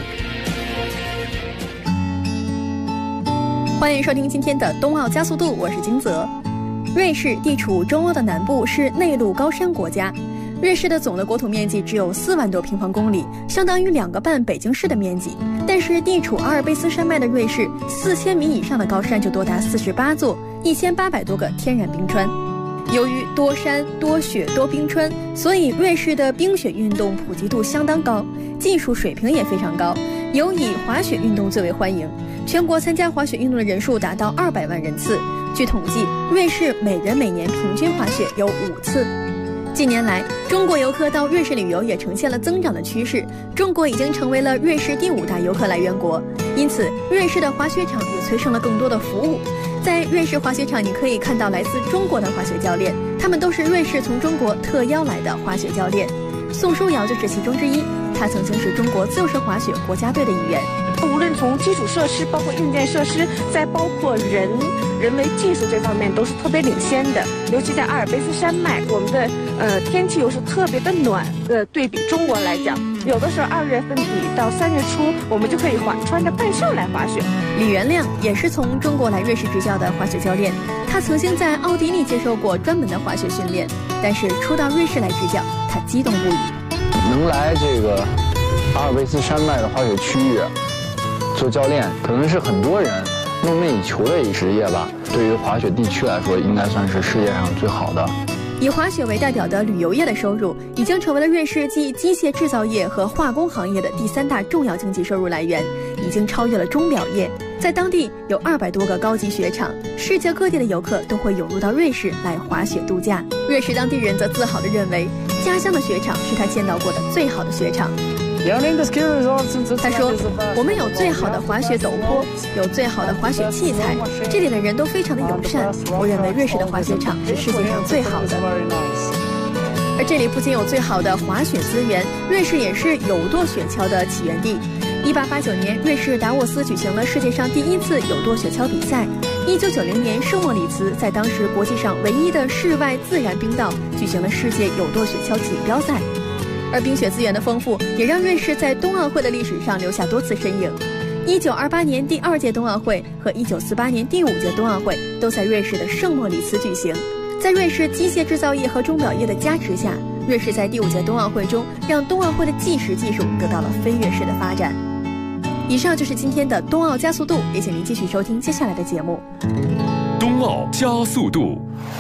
欢迎收听今天的冬奥加速度，我是金泽。瑞士地处中欧的南部，是内陆高山国家。瑞士的总的国土面积只有4万多平方公里，相当于2个半北京市的面积。但是地处阿尔卑斯山脉的瑞士，4000米以上的高山就多达48座，1800多个天然冰川。由于多山、多雪、多冰川，所以瑞士的冰雪运动普及度相当高，技术水平也非常高，尤以滑雪运动最为欢迎。全国参加滑雪运动的人数达到200万人次。据统计，瑞士每人每年平均滑雪有5次。近年来，中国游客到瑞士旅游也呈现了增长的趋势，中国已经成为了瑞士第5大游客来源国，因此瑞士的滑雪场也催生了更多的服务。在瑞士滑雪场，你可以看到来自中国的滑雪教练，他们都是瑞士从中国特邀来的滑雪教练。宋书瑶就是其中之一，他曾经是中国自由式滑雪国家队的一员。 无论从基础设施，包括硬件设施，再包括人为技术这方面都是特别领先的。尤其在阿尔卑斯山脉，我们的天气又是特别的暖，对比中国来讲，有的时候2月份底到3月初，我们就可以穿着半袖来滑雪。 李元亮也是从中国来瑞士执教的滑雪教练，他曾经在奥地利接受过专门的滑雪训练，但是初到瑞士来执教，他激动不已。 能来这个阿尔卑斯山脉的滑雪区域做教练，可能是很多人梦寐以求的一职业吧。对于滑雪地区来说，应该算是世界上最好的。 以滑雪为代表的旅游业的收入，已经成为了瑞士继机械制造业和化工行业的第3大重要经济收入来源，已经超越了钟表业。在当地有200多个高级雪场，世界各地的游客都会涌入到瑞士来滑雪度假。瑞士当地人则自豪地认为，家乡的雪场是他见到过的最好的雪场。他说，我们有最好的滑雪陡坡，有最好的滑雪器材，这里的人都非常的友善，我认为瑞士的滑雪场是世界上最好的。而这里不仅有最好的滑雪资源，瑞士也是有舵雪橇的起源地。1889年，瑞士达沃斯举行了世界上第1次有舵雪橇比赛。1990年，圣莫里茨在当时国际上唯一的室外自然冰道举行了世界有舵雪橇锦标赛。而冰雪资源的丰富，也让瑞士在冬奥会的历史上留下多次身影。1928年第2届冬奥会和1948年第5届冬奥会都在瑞士的圣莫里茨举行。在瑞士机械制造业和钟表业的加持下，瑞士在第5届冬奥会中让冬奥会的计时技术得到了飞跃式的发展。以上就是今天的冬奥加速度，也请您继续收听接下来的节目。 冬奥加速度。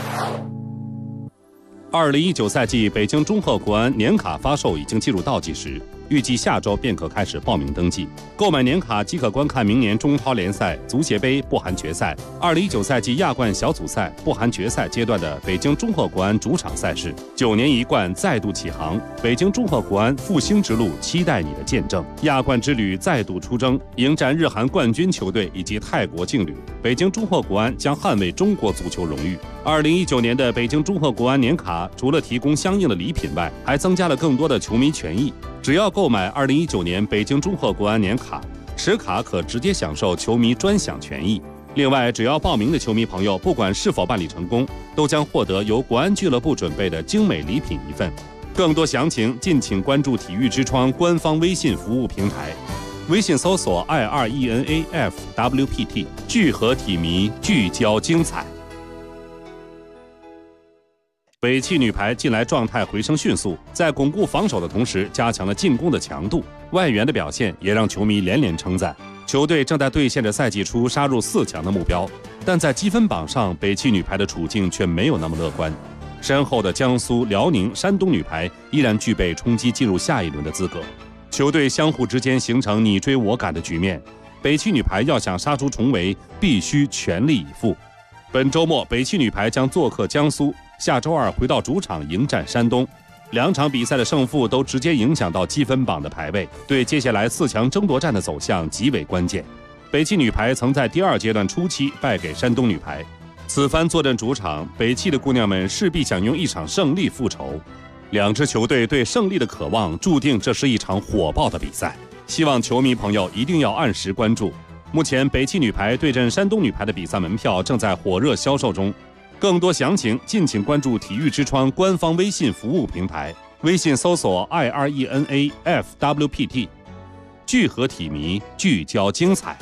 2019赛季北京中赫国安年卡发售已经进入倒计时，预计下周便可开始报名登记。购买年卡即可观看明年中超联赛、足协杯不含决赛、2019赛季亚冠小组赛不含决赛阶段的北京中赫国安主场赛事。9年一冠再度起航，北京中赫国安复兴之路期待你的见证。亚冠之旅再度出征，迎战日韩冠军球队以及泰国劲旅。北京中赫国安将捍卫中国足球荣誉。2019年的北京中赫国安年卡除了提供相应的礼品外，还增加了更多的球迷权益。只要购买2019年北京中赫国安年卡，持卡可直接享受球迷专享权益。另外，只要报名的球迷朋友，不管是否办理成功，都将获得由国安俱乐部准备的精美礼品1份。更多详情，敬请关注体育之窗官方微信服务平台，微信搜索 IRENAFWPT， 聚合体迷，聚焦精彩。北汽女排近来状态回升迅速，在巩固防守的同时，加强了进攻的强度。外援的表现也让球迷连连称赞。球队正在兑现着赛季初杀入4强的目标，但在积分榜上，北汽女排的处境却没有那么乐观。身后的江苏、辽宁、山东女排依然具备冲击进入下一轮的资格。球队相互之间形成你追我赶的局面，北汽女排要想杀出重围，必须全力以赴。本周末，北汽女排将做客江苏。 下周二回到主场迎战山东。2场比赛的胜负都直接影响到积分榜的排位，对接下来4强争夺战的走向极为关键。北汽女排曾在第2阶段初期败给山东女排，此番坐镇主场，北汽的姑娘们势必想用一场胜利复仇。2支球队对胜利的渴望，注定这是一场火爆的比赛。希望球迷朋友一定要按时关注。目前北汽女排对阵山东女排的比赛门票正在火热销售中，更多详情敬请关注体育之窗官方微信服务平台，微信搜索 IRENAFWPT， 聚合体迷，聚焦精彩。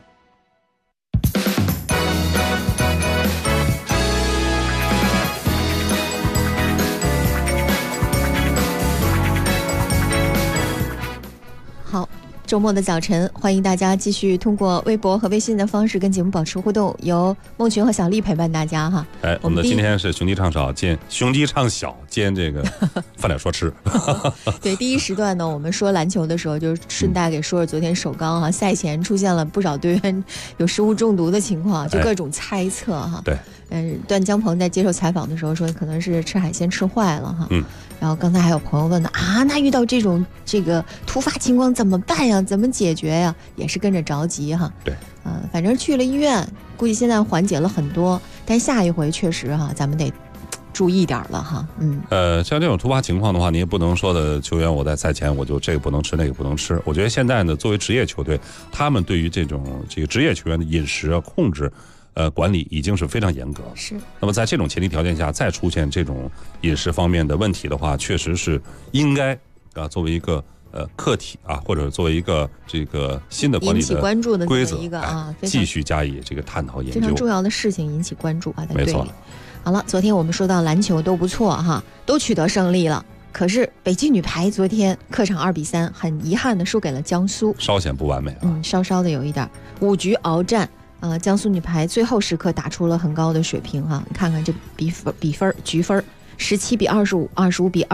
好，周末的早晨，欢迎大家继续通过微博和微信的方式跟节目保持互动，由孟群和小丽陪伴大家哈。 我们的今天是雄鸡唱少兼雄鸡唱小兼这个饭点说吃。 对，第一时段呢，我们说篮球的时候，就顺带给说说昨天首钢哈，赛前出现了不少队员有食物中毒的情况，就各种猜测哈。 对， 段江鹏在接受采访的时候说，可能是吃海鲜吃坏了哈。然后刚才还有朋友问的啊，那遇到这个突发情况怎么办呀？怎么解决呀？也是跟着着急哈。 对， 反正去了医院，估计现在缓解了很多，但下一回确实哈，咱们得注意点了哈。 像这种突发情况的话，你也不能说的球员我在赛前我就这个不能吃那个不能吃。我觉得现在呢，作为职业球队，他们对于这个职业球员的饮食啊控制。管理已经是非常严格了。 是。 那么在这种前提条件下，再出现这种饮食方面的问题的话，确实是应该作为一个课题啊，或者作为一个这个新的管理的关注的规则一个继续加以这个探讨研究。 非常重要的事情引起关注啊，在队里。 没错。 好了，昨天我们说到篮球都不错哈，都取得胜利了。可是北汽女排昨天客场2-3，很遗憾的输给了江苏， 稍显不完美啊。 稍稍的有一点5局鏖战。江苏女排最后时刻打出了很高的水平哈，你看看这比分局分，17比25、25比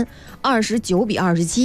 23、29比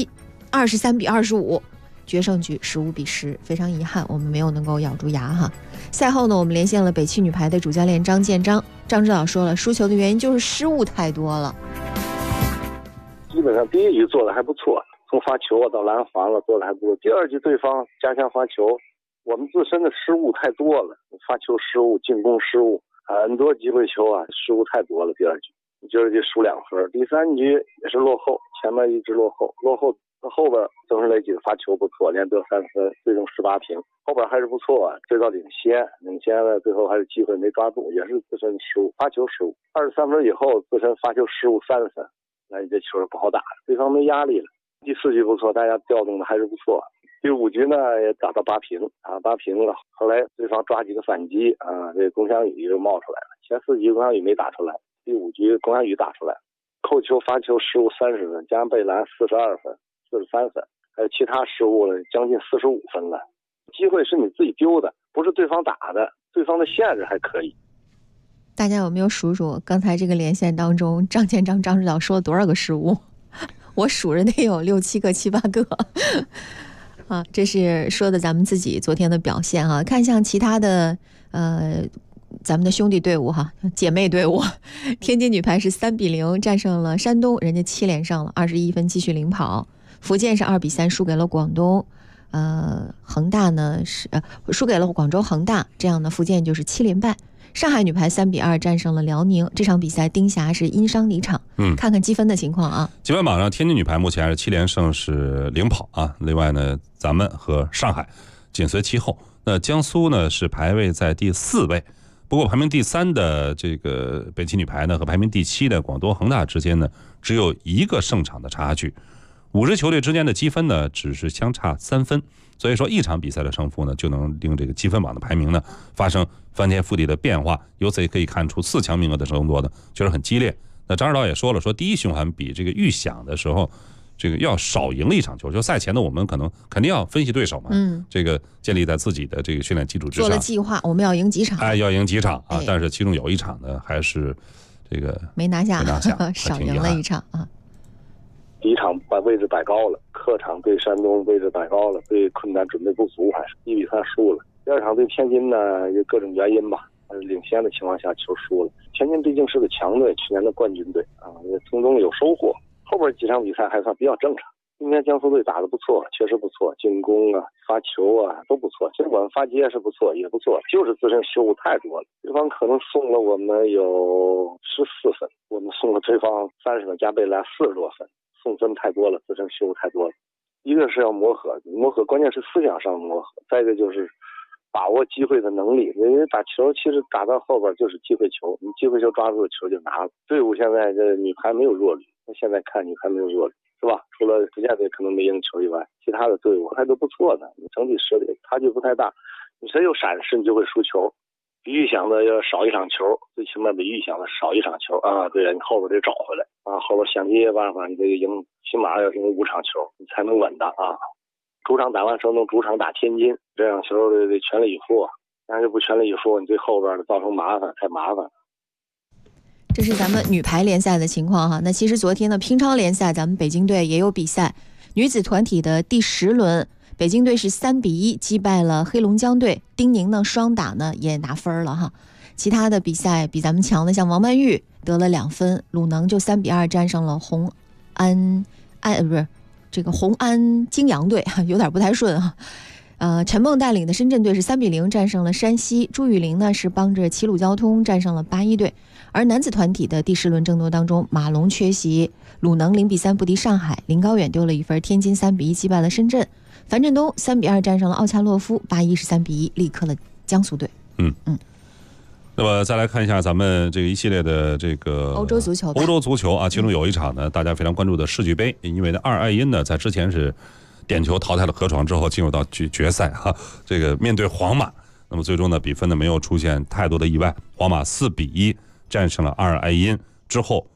27、23比25，决胜局15比10，非常遗憾我们没有能够咬住牙哈。赛后呢，我们连线了北汽女排的主教练张建章，张指导说了，输球的原因就是失误太多了。 基本上第一局做的还不错，从发球到拦防了做的还不错，第二局对方加强发球。我们自身的失误太多了，发球失误、进攻失误，很多机会球失误太多了。第二局就输2分，第3局也是落后，前面一直落后到后边曾世雷几个发球不错，连得3分，最终18平，后边还是不错追到领先了，最后还是机会没抓住，也是自身失误，发球失误，23分以后自身发球失误3分，那你这球不好打了，对方没压力了。第4局不错，大家调动的还是不错。第5局呢也打到8平了，后来对方抓几个反击这龚翔宇就冒出来了。前4局龚翔宇没打出来，第5局龚翔宇打出来，扣球发球失误30分，加上被拦42分、43分，还有其他失误了将近45分了。机会是你自己丢的，不是对方打的，对方的限制还可以。 大家有没有数刚才这个连线当中，张建章张指导说了多少个失误？我数着得有6、7个、7、8个。这是说的咱们自己昨天的表现哈。看向其他的咱们的兄弟队伍哈，姐妹队伍，天津女排是3比0战胜了山东，人家7连胜了，21分继续领跑。福建是2比3输给了广东，恒大呢是输给了广州恒大，这样呢福建就是7连败。上海女排3比2战胜了辽宁，这场比赛丁霞是因伤离场。看看积分的情况啊。 积分榜上，天津女排目前是7连胜，是领跑啊。另外呢，咱们和上海紧随其后。那江苏呢是排位在第4位，不过排名第3的这个北汽女排呢和排名第7的广东恒大之间呢只有1个胜场的差距，5支球队之间的积分呢只是相差3分。所以说一场比赛的胜负呢就能令这个积分榜的排名呢发生翻天覆地的变化，由此也可以看出4强名额的争夺呢确实很激烈。那张指导也说了，说第一循环比这个预想的时候这个要少赢了1场球，就赛前呢我们肯定要分析对手嘛，这个建立在自己的这个训练基础之上， 做了计划，我们要赢几场， 要赢几场啊，但是其中有1场呢还是这个没拿下少赢了1场啊。 第1场把位置摆高了，客场对山东位置摆高了，对困难准备不足，还是1比3输了。第2场对天津呢，有各种原因吧， 领先的情况下球输了。天津毕竟是个强队，去年的冠军队啊，从中有收获。后边几场比赛还算比较正常。今天江苏队打得不错，确实不错，进攻啊、发球啊都不错。尽管发接是不错，也不错，就是自身失误太多了。对方可能送了我们有14分，我们送了对方30分，加倍来40多分，送分太多了，自身失误太多了。一个是要磨合，关键是思想上磨合，再一个就是把握机会的能力。因为打球其实打到后边就是机会球，你机会球抓住球就拿了。队伍现在这女排没有弱旅，现在看女排没有弱旅。是吧？除了福建队可能没赢球以外，其他的队伍还都不错的，整体实力差距不太大。你谁有闪失，你就会输球。比预想的要少一场球，最起码比预想的少一场球啊！对，你后边得找回来啊，后边想尽办法，你得赢，起码要赢5场球，你才能稳的啊。主场打完山东，主场打天津，这样球得全力以赴，但是不全力以赴，你对后边的造成麻烦，太麻烦了。 这是咱们女排联赛的情况哈。那其实昨天的乒超联赛，咱们北京队也有比赛。女子团体的第10轮，北京队是3-1击败了黑龙江队。丁宁呢双打呢也拿分了哈。其他的比赛比咱们强的，像王曼玉得了2分，鲁能就3-2战胜了红安金阳队，有点不太顺哈。陈梦带领的深圳队是3-0战胜了山西，朱雨玲呢是帮着齐鲁交通战胜了81队。而男子团体的第10轮争夺当中，马龙缺席，鲁能0-3不敌上海，林高远丢了1分，天津3-1击败了深圳，樊振东3-2战胜了奥恰洛夫，81是3-1力克了江苏队。 那么再来看一下咱们这个一系列的这个欧洲足球啊，其中有一场呢，大家非常关注的世俱杯，因为呢阿尔艾因呢在之前是点球淘汰了河床之后进入到决赛哈，这个面对皇马，那么最终呢比分呢没有出现太多的意外，皇马4-1战胜了阿尔艾因之后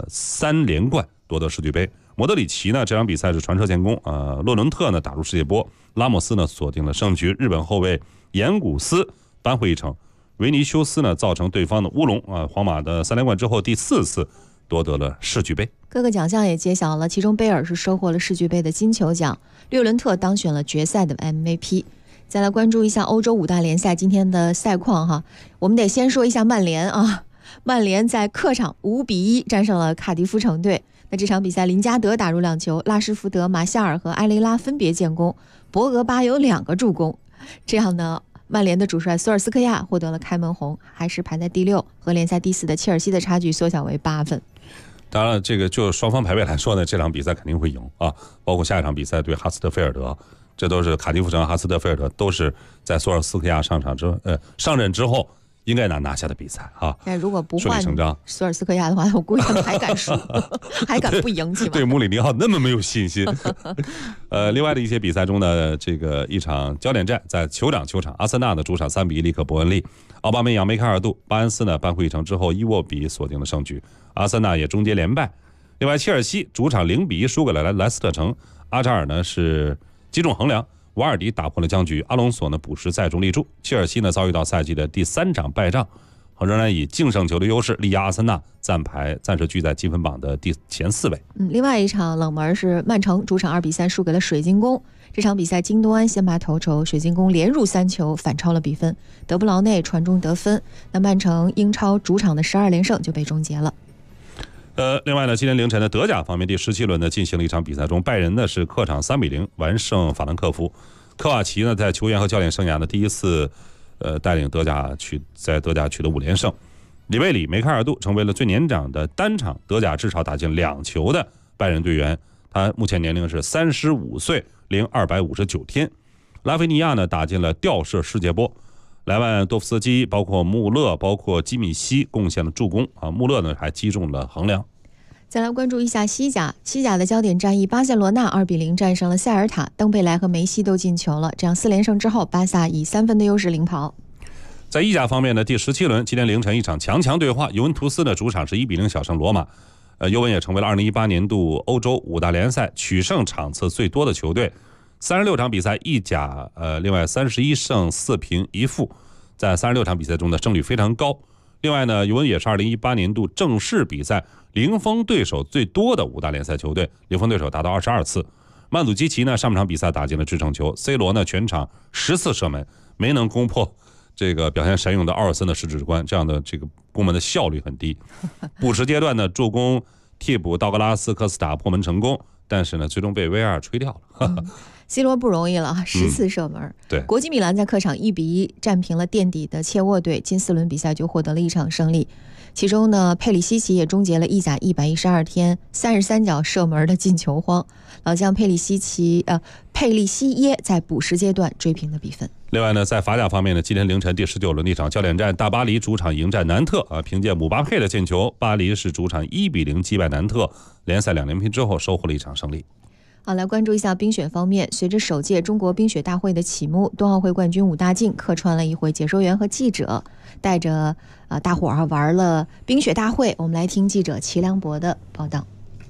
，3连冠夺得世俱杯。莫德里奇呢这场比赛是传车建功，洛伦特呢打入世界波，拉莫斯呢锁定了胜局，日本后卫岩谷斯扳回一城，维尼修斯呢造成对方的乌龙啊，皇马的3连冠之后第4次夺得了世俱杯。 各个奖项也揭晓了，其中贝尔是收获了世俱杯的金球奖，略伦特当选了决赛的 MVP。再来关注一下欧洲5大联赛今天的赛况哈，我们得先说一下曼联啊，曼联在客场5-1战胜了卡迪夫城队。那这场比赛林加德打入2球，拉什福德、马夏尔和埃雷拉分别建功，博格巴有2个助攻。这样呢，曼联的主帅索尔斯克亚获得了开门红，还是排在第6，和联赛第4的切尔西的差距缩小为8分。 当然这个就双方排位来说呢，这场比赛肯定会赢啊，包括下一场比赛对哈斯特菲尔德，这都是卡迪夫城、哈斯特菲尔德都是在索尔斯克亚上任之后应该拿下的比赛啊。 但如果不换索尔斯克亚的话，我估计他们还敢输，还敢不赢起吗？ 对穆里尼奥那么没有信心。另外的一些比赛中呢，这个一场焦点战在酋长球场，阿森纳的主场3-1力克伯恩利，奥巴梅扬、梅开二度，巴恩斯呢扳回一城之后，伊沃比锁定了胜局，阿森纳也终结连败。另外，切尔西主场0-1输给了莱斯特城，阿扎尔呢是击中横梁，瓦尔迪打破了僵局，阿隆索呢补时再中立柱。切尔西呢遭遇到赛季的第3场败仗，仍然以净胜球的优势力压阿森纳，暂时居在积分榜的前4位。 另外一场冷门是曼城主场2-3输给了水晶宫。这场比赛京多安先拔头筹，水晶宫连入3球反超了比分，德布劳内传中得分。那曼城英超主场的12连胜就被终结了。 另外呢，今天凌晨的德甲方面第17轮呢进行了一场比赛中，拜仁呢是客场3-0完胜法兰克福。科瓦奇呢在球员和教练生涯的第1次带领在德甲取得5连胜。里贝里、梅开二度，成为了最年长的单场德甲至少打进2球的拜仁队员，他目前年龄是35岁零259天。拉菲尼亚呢打进了吊射世界波，莱万多夫斯基、包括穆勒、包括基米希贡献了助攻啊，穆勒呢还击中了横梁。 再来关注一下西甲的焦点战役，巴塞罗那2-0战胜了塞尔塔，登贝莱和梅西都进球了，这样4连胜之后，巴萨以3分的优势领跑。 在意甲方面的第17轮，今天凌晨一场强对话，尤文图斯的主场是1-0小胜罗马。尤文也成为了2018年度欧洲5大联赛取胜场次最多的球队，36场比赛意甲另外31胜4平1负，在36场比赛中的胜率非常高。另外呢，尤文也是2018年度正式比赛零封对手最多的5大联赛球队，零封对手达到22次。曼祖基奇呢上半场比赛打进了制胜球， C 罗呢全场10次射门，没能攻破这个表现神勇的奥尔森的使指官，这样的这个攻门的效率很低。补时阶段呢，助攻替补道格拉斯科斯塔破门成功，但是呢，最终被 VAR 吹掉了。 C 罗不容易了，10次射门。 对， 国际米兰在客场1-1战平了垫底的切沃队，近4轮比赛就获得了1场胜利。其中呢，佩里西奇也终结了意甲112天33脚射门的进球荒，老将佩里西耶在补时阶段追平了比分。 另外呢，在法甲方面呢，今天凌晨第19轮的一场焦点战，大巴黎主场迎战南特凭借姆巴佩的进球，巴黎是主场1-0击败南特，联赛2连平之后收获了1场胜利。 好，来关注一下冰雪方面。随着首届中国冰雪大会的启幕，冬奥会冠军武大靖客串了一回解说员和记者，带着大伙儿玩了冰雪大会。我们来听记者齐良博的报道。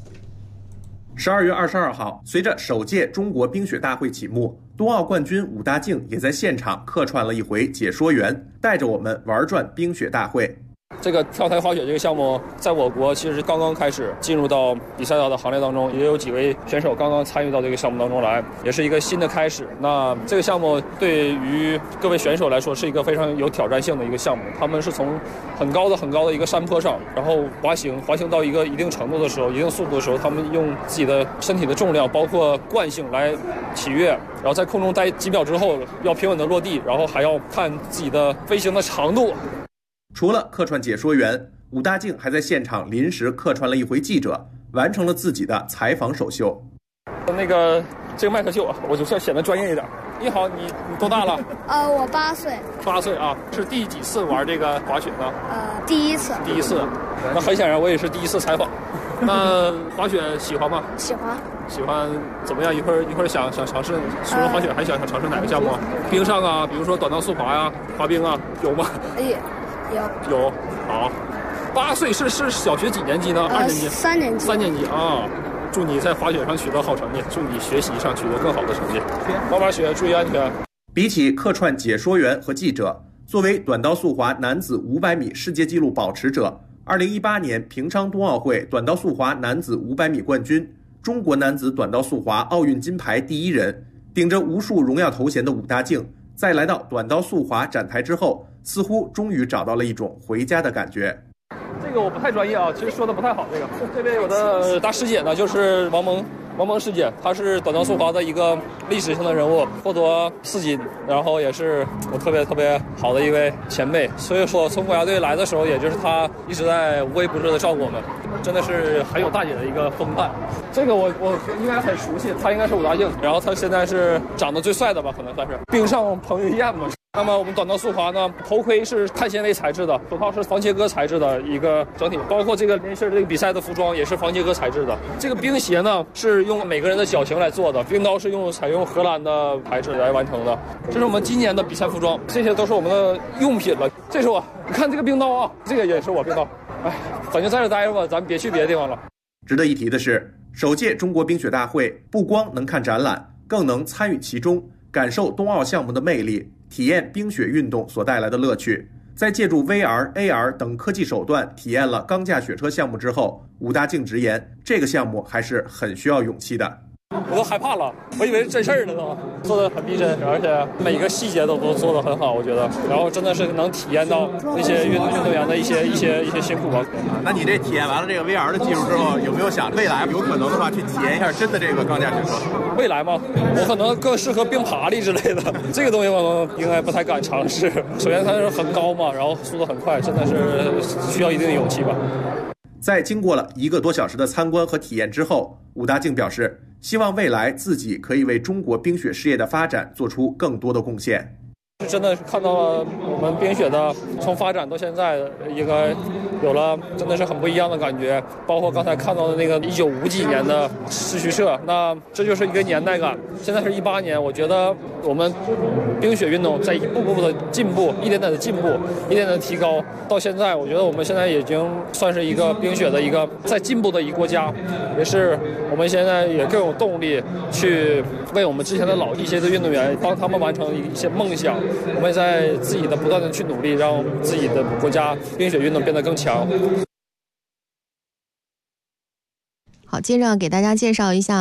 12月22号，随着首届中国冰雪大会启幕，冬奥冠军武大靖也在现场客串了一回解说员，带着我们玩转冰雪大会。 这个跳台滑雪这个项目在我国其实刚刚开始进入到比赛的行列当中，也有几位选手刚刚参与到这个项目当中来，也是一个新的开始。那这个项目对于各位选手来说是一个非常有挑战性的一个项目，他们是从很高的一个山坡上，然后滑行到一个一定程度的时候，一定速度的时候，他们用自己的身体的重量包括惯性来起跃，然后在空中待几秒之后要平稳的落地，然后还要看自己的飞行的长度。 除了客串解说员，武大靖还在现场临时客串了一回记者，完成了自己的采访首秀。 这个麦克秀，我就是要显得专业一点。你好，你多大了？ 我8岁。 8岁啊，是第几次玩这个滑雪呢？ 第一次。 第一次，那很显然我也是第一次采访。那滑雪喜欢吗？ 喜欢。 喜欢怎么样？一会儿想尝试，除了滑雪还想尝试哪个项目？冰上啊，比如说短道速滑呀、滑冰啊，有吗？有。好，8岁是小学几年级呢？2年级。 3年级。 3年级啊！祝你在滑雪上取得好成绩，祝你学习上取得更好的成绩。慢慢学，注意安全。 比起客串解说员和记者，作为短道速滑男子500米世界纪录保持者，2018年平昌冬奥会短道速滑男子500米冠军，中国男子短道速滑奥运金牌第1人，顶着无数荣耀头衔的武大靖，在来到短道速滑展台之后，似乎终于找到了一种回家的感觉。 这个我不太专业啊，其实说的不太好。这边有的大师姐呢，就是王蒙师姐，她是短道速滑的一个历史性的人物，获得4金，然后也是我特别好的一位前辈。所以说从国家队来的时候，也就是她一直在无微不至的照顾我们，真的是很有大姐的一个风范。这个我应该很熟悉，她应该是武大靖，然后她现在是长得最帅的吧，可能算是冰上彭于晏嘛。那么我们短道速滑呢，头盔是碳纤维材质的，手套是防切割材质的一个整体，包括这个连身这个比赛的服装也是防切割材质的。这个冰鞋呢是用每个人的脚型来做的，冰刀是采用荷兰的材质来完成的。这是我们今年的比赛服装，这些都是我们的用品了。这是我，你看这个冰刀啊，这个也是我冰刀。哎，咱就在这待着吧，咱别去别的地方了。 值得一提的是，首届中国冰雪大会不光能看展览，更能参与其中，感受冬奥项目的魅力，体验冰雪运动所带来的乐趣。在借助 VR、AR 等科技手段体验了钢架雪车项目之后，武大靖直言，这个项目还是很需要勇气的。 我都害怕了，我以为是真事儿呢，都做得很逼真，而且每个细节都做得很好，我觉得。然后真的是能体验到那些运动员的一些辛苦吧。 那你这体验完了这个 VR 的技术之后，有没有想未来有可能的话去体验一下真的这个钢架雪车？ 未来吗？我可能更适合冰爬犁之类的，这个东西我应该不太敢尝试。首先它是很高嘛，然后速度很快，真的是需要一定的勇气吧。 在经过了1个多小时的参观和体验之后，武大靖表示，希望未来自己可以为中国冰雪事业的发展做出更多的贡献。 真的是看到了我们冰雪的从发展到现在应该有了真的是很不一样的感觉，包括刚才看到的那个1950几年的世虚社，那这就是一个年代感。现在是18年，我觉得我们冰雪运动在一步步的进步，一点点的进步，一点点的提高，到现在我觉得我们现在已经算是一个冰雪的一个在进步的一个国家，也是我们现在也更有动力去为我们之前的一些的运动员帮他们完成一些梦想。我们在自己的不断的去努力，让自己的国家冰雪运动变得更强。 好，接着给大家介绍一下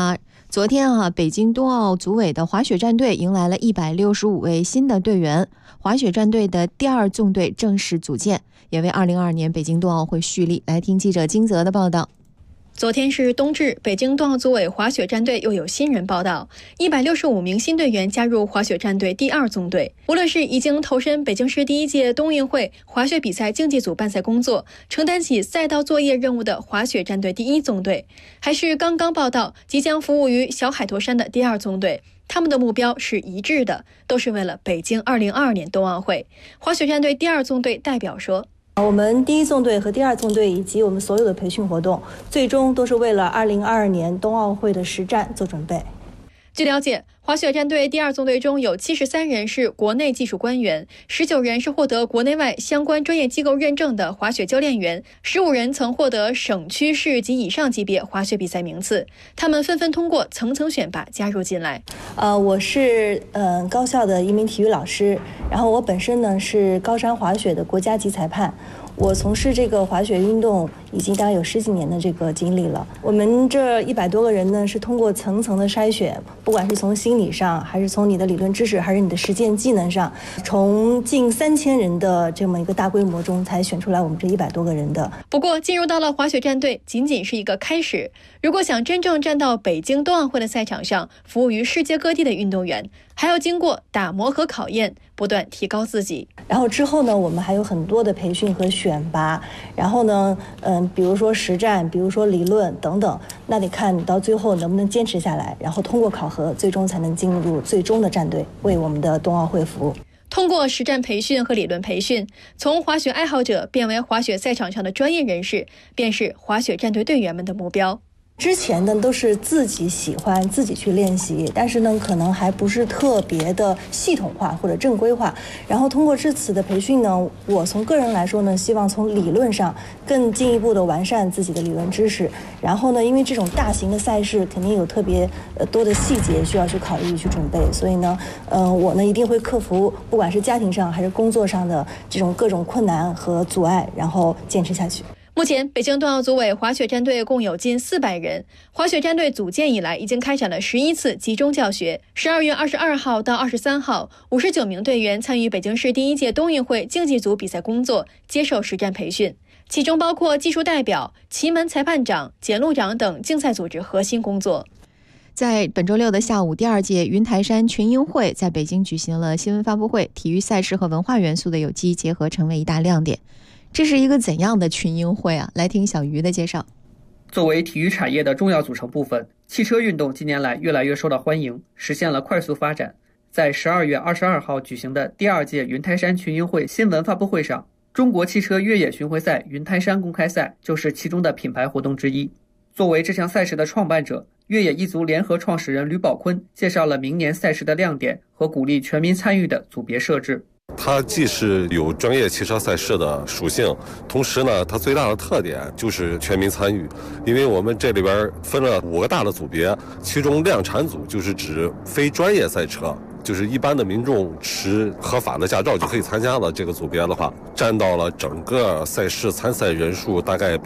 昨天北京冬奥组委的滑雪战队迎来了165位新的队员，滑雪战队的第2纵队正式组建，也为2022年北京冬奥会蓄力。来听记者金泽的报道。 昨天是冬至，北京冬奥组委滑雪战队又有新人报道，165名新队员加入滑雪战队第2纵队。无论是已经投身北京市第1届冬运会滑雪比赛竞技组办赛工作，承担起赛道作业任务的滑雪战队第1纵队，还是刚刚报道即将服务于小海坨山的第2纵队，他们的目标是一致的，都是为了北京2022年冬奥会。滑雪战队第2纵队代表说， 我们第1纵队和第2纵队以及我们所有的培训活动，最终都是为了2022年冬奥会的实战做准备。 据了解，滑雪战队第2纵队中有73人是国内技术官员，19人是获得国内外相关专业机构认证的滑雪教练员，15人曾获得省区市及以上级别滑雪比赛名次，他们纷纷通过层层选拔加入进来。 我是高校的一名体育老师，然后我本身呢是高山滑雪的国家级裁判。我从事这个滑雪运动已经大概有10几年的这个经历了。我们这100多个人呢，是通过层层的筛选，不管是从心理上，还是从你的理论知识，还是你的实践技能上，从近3000人的这么一个大规模中，才选出来我们这100多个人的。 不过，进入到了滑雪战队仅仅是一个开始。如果想真正站到北京冬奥会的赛场上，服务于世界各地的运动员，还要经过打磨和考验，不断提高自己。 然后之后呢，我们还有很多的培训和选拔，然后呢，比如说实战，比如说理论等等，那得看你到最后能不能坚持下来，然后通过考核，最终才能进入最终的战队，为我们的冬奥会服务。 通过实战培训和理论培训，从滑雪爱好者变为滑雪赛场上的专业人士，便是滑雪战队队员们的目标。 之前呢都是自己喜欢自己去练习，但是呢可能还不是特别的系统化或者正规化。然后通过这次的培训呢，我从个人来说呢，希望从理论上更进一步的完善自己的理论知识。然后呢，因为这种大型的赛事肯定有特别多的细节需要去考虑去准备，所以呢，我呢一定会克服不管是家庭上还是工作上的这种各种困难和阻碍，然后坚持下去。 目前，北京冬奥组委滑雪战队共有近400人。滑雪战队组建以来，已经开展了11次集中教学。12月22号到23号，59名队员参与北京市第1届冬运会竞技组比赛工作，接受实战培训，其中包括技术代表、旗门裁判长、检录长等竞赛组织核心工作。 在本周六的下午，第2届云台山群英会在北京举行了新闻发布会，体育赛事和文化元素的有机结合成为一大亮点。这是一个怎样的群英会啊？来听小鱼的介绍。 作为体育产业的重要组成部分，汽车运动近年来越来越受到欢迎，实现了快速发展。在12月22号举行的第2届云台山群英会新闻发布会上，中国汽车越野巡回赛云台山公开赛就是其中的品牌活动之一。作为这项赛事的创办者，越野一族联合创始人吕宝坤介绍了明年赛事的亮点和鼓励全民参与的组别设置。 它既是有专业汽车赛事的属性，同时呢，它最大的特点就是全民参与。因为我们这里边分了5个大的组别，其中量产组就是指非专业赛车，就是一般的民众持合法的驾照就可以参加的这个组别的话，占到了整个赛事参赛人数大概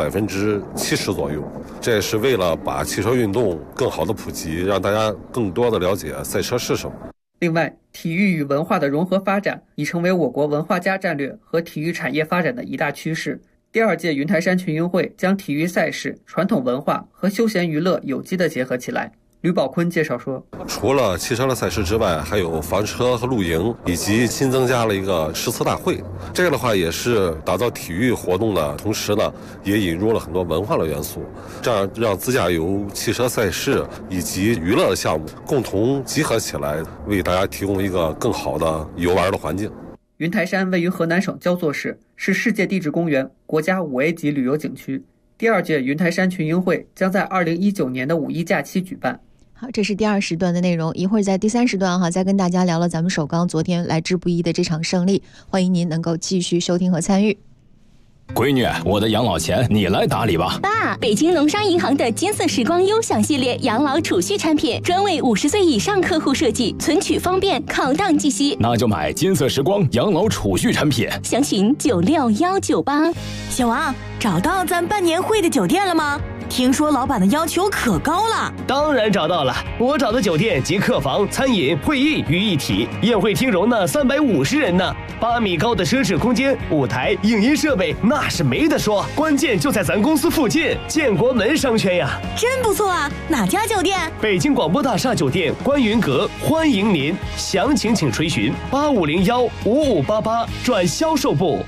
70%左右。这是为了把汽车运动更好的普及，让大家更多的了解赛车是什么。 另外，体育与文化的融合发展已成为我国文化加战略和体育产业发展的一大趋势。第2届云台山群英会将体育赛事、传统文化和休闲娱乐有机地结合起来。吕宝坤介绍说， 除了汽车的赛事之外，还有房车和露营，以及新增加了一个诗词大会。这个的话也是打造体育活动的同时呢，也引入了很多文化的元素，这样让自驾游、汽车赛事以及娱乐的项目共同集合起来，为大家提供一个更好的游玩的环境。 云台山位于河南省焦作市，是世界地质公园、国家5A 级旅游景区。第2届云台山群英会将在2019年的5一假期举办。 好，这是第2时段的内容。一会儿在第3时段再跟大家聊了咱们首钢昨天来之不易的这场胜利，欢迎您能够继续收听和参与。 闺女，我的养老钱你来打理吧。 爸，北京农商银行的金色时光优享系列养老储蓄产品，专为50岁以上客户设计，存取方便，考档计息。 那就买金色时光养老储蓄产品， 详询96198。 小王，找到咱办年会的酒店了吗？ 听说老板的要求可高了。 当然找到了，我找的酒店集客房、餐饮、会议于一体，宴会厅容纳350人呢，8米高的奢侈空间，舞台、影音设备那是没得说，关键就在咱公司附近，建国门商圈呀。 真不错啊，哪家酒店？ 北京广播大厦酒店观云阁，欢迎您，详情请垂询8501-5588转销售部。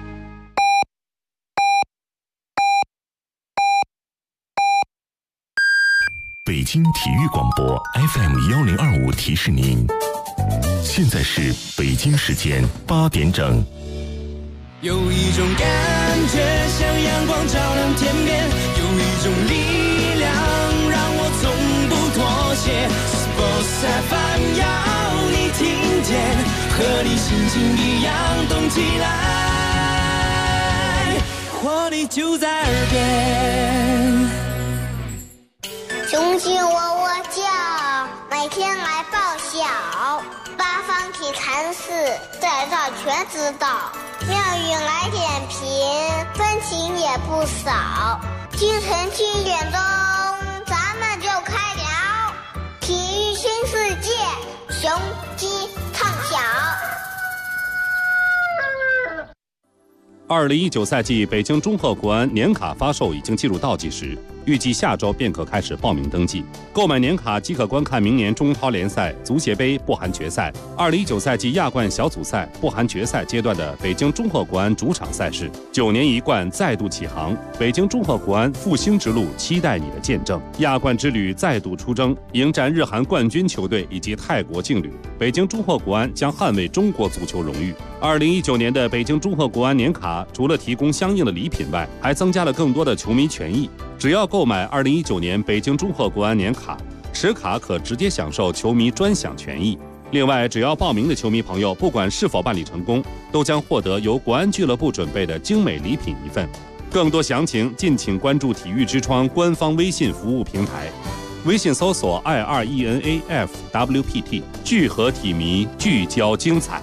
北京体育广播 FM1025提示您，现在是北京时间8点整。 有一种感觉像阳光照亮天边，有一种力量让我从不妥协。Sports FM 要你听见，和你心情一样动起来，活力就在耳边。 雄心窝窝叫，每天来报晓，八方体禅寺在这全知道，妙语来点评，分情也不少。清晨7点钟，咱们就开聊体育新世界，雄鸡唱晓。 2019赛季北京中赫国安年卡发售已经进入倒计时，预计下周便可开始报名登记。购买年卡即可观看明年中超联赛、足协杯不含决赛、2019赛季亚冠小组赛不含决赛阶段的北京中赫国安主场赛事。9年一冠再度起航，北京中赫国安复兴之路期待你的见证。亚冠之旅再度出征，迎战日韩冠军球队以及泰国劲旅。北京中赫国安将捍卫中国足球荣誉。2019年的北京中赫国安年卡除了提供相应的礼品外，还增加了更多的球迷权益。只要购买2019年北京中赫国安年卡，持卡可直接享受球迷专享权益。另外，只要报名的球迷朋友，不管是否办理成功，都将获得由国安俱乐部准备的精美礼品一份。更多详情，敬请关注体育之窗官方微信服务平台，微信搜索 IRENAFWPT， 聚合体迷，聚焦精彩。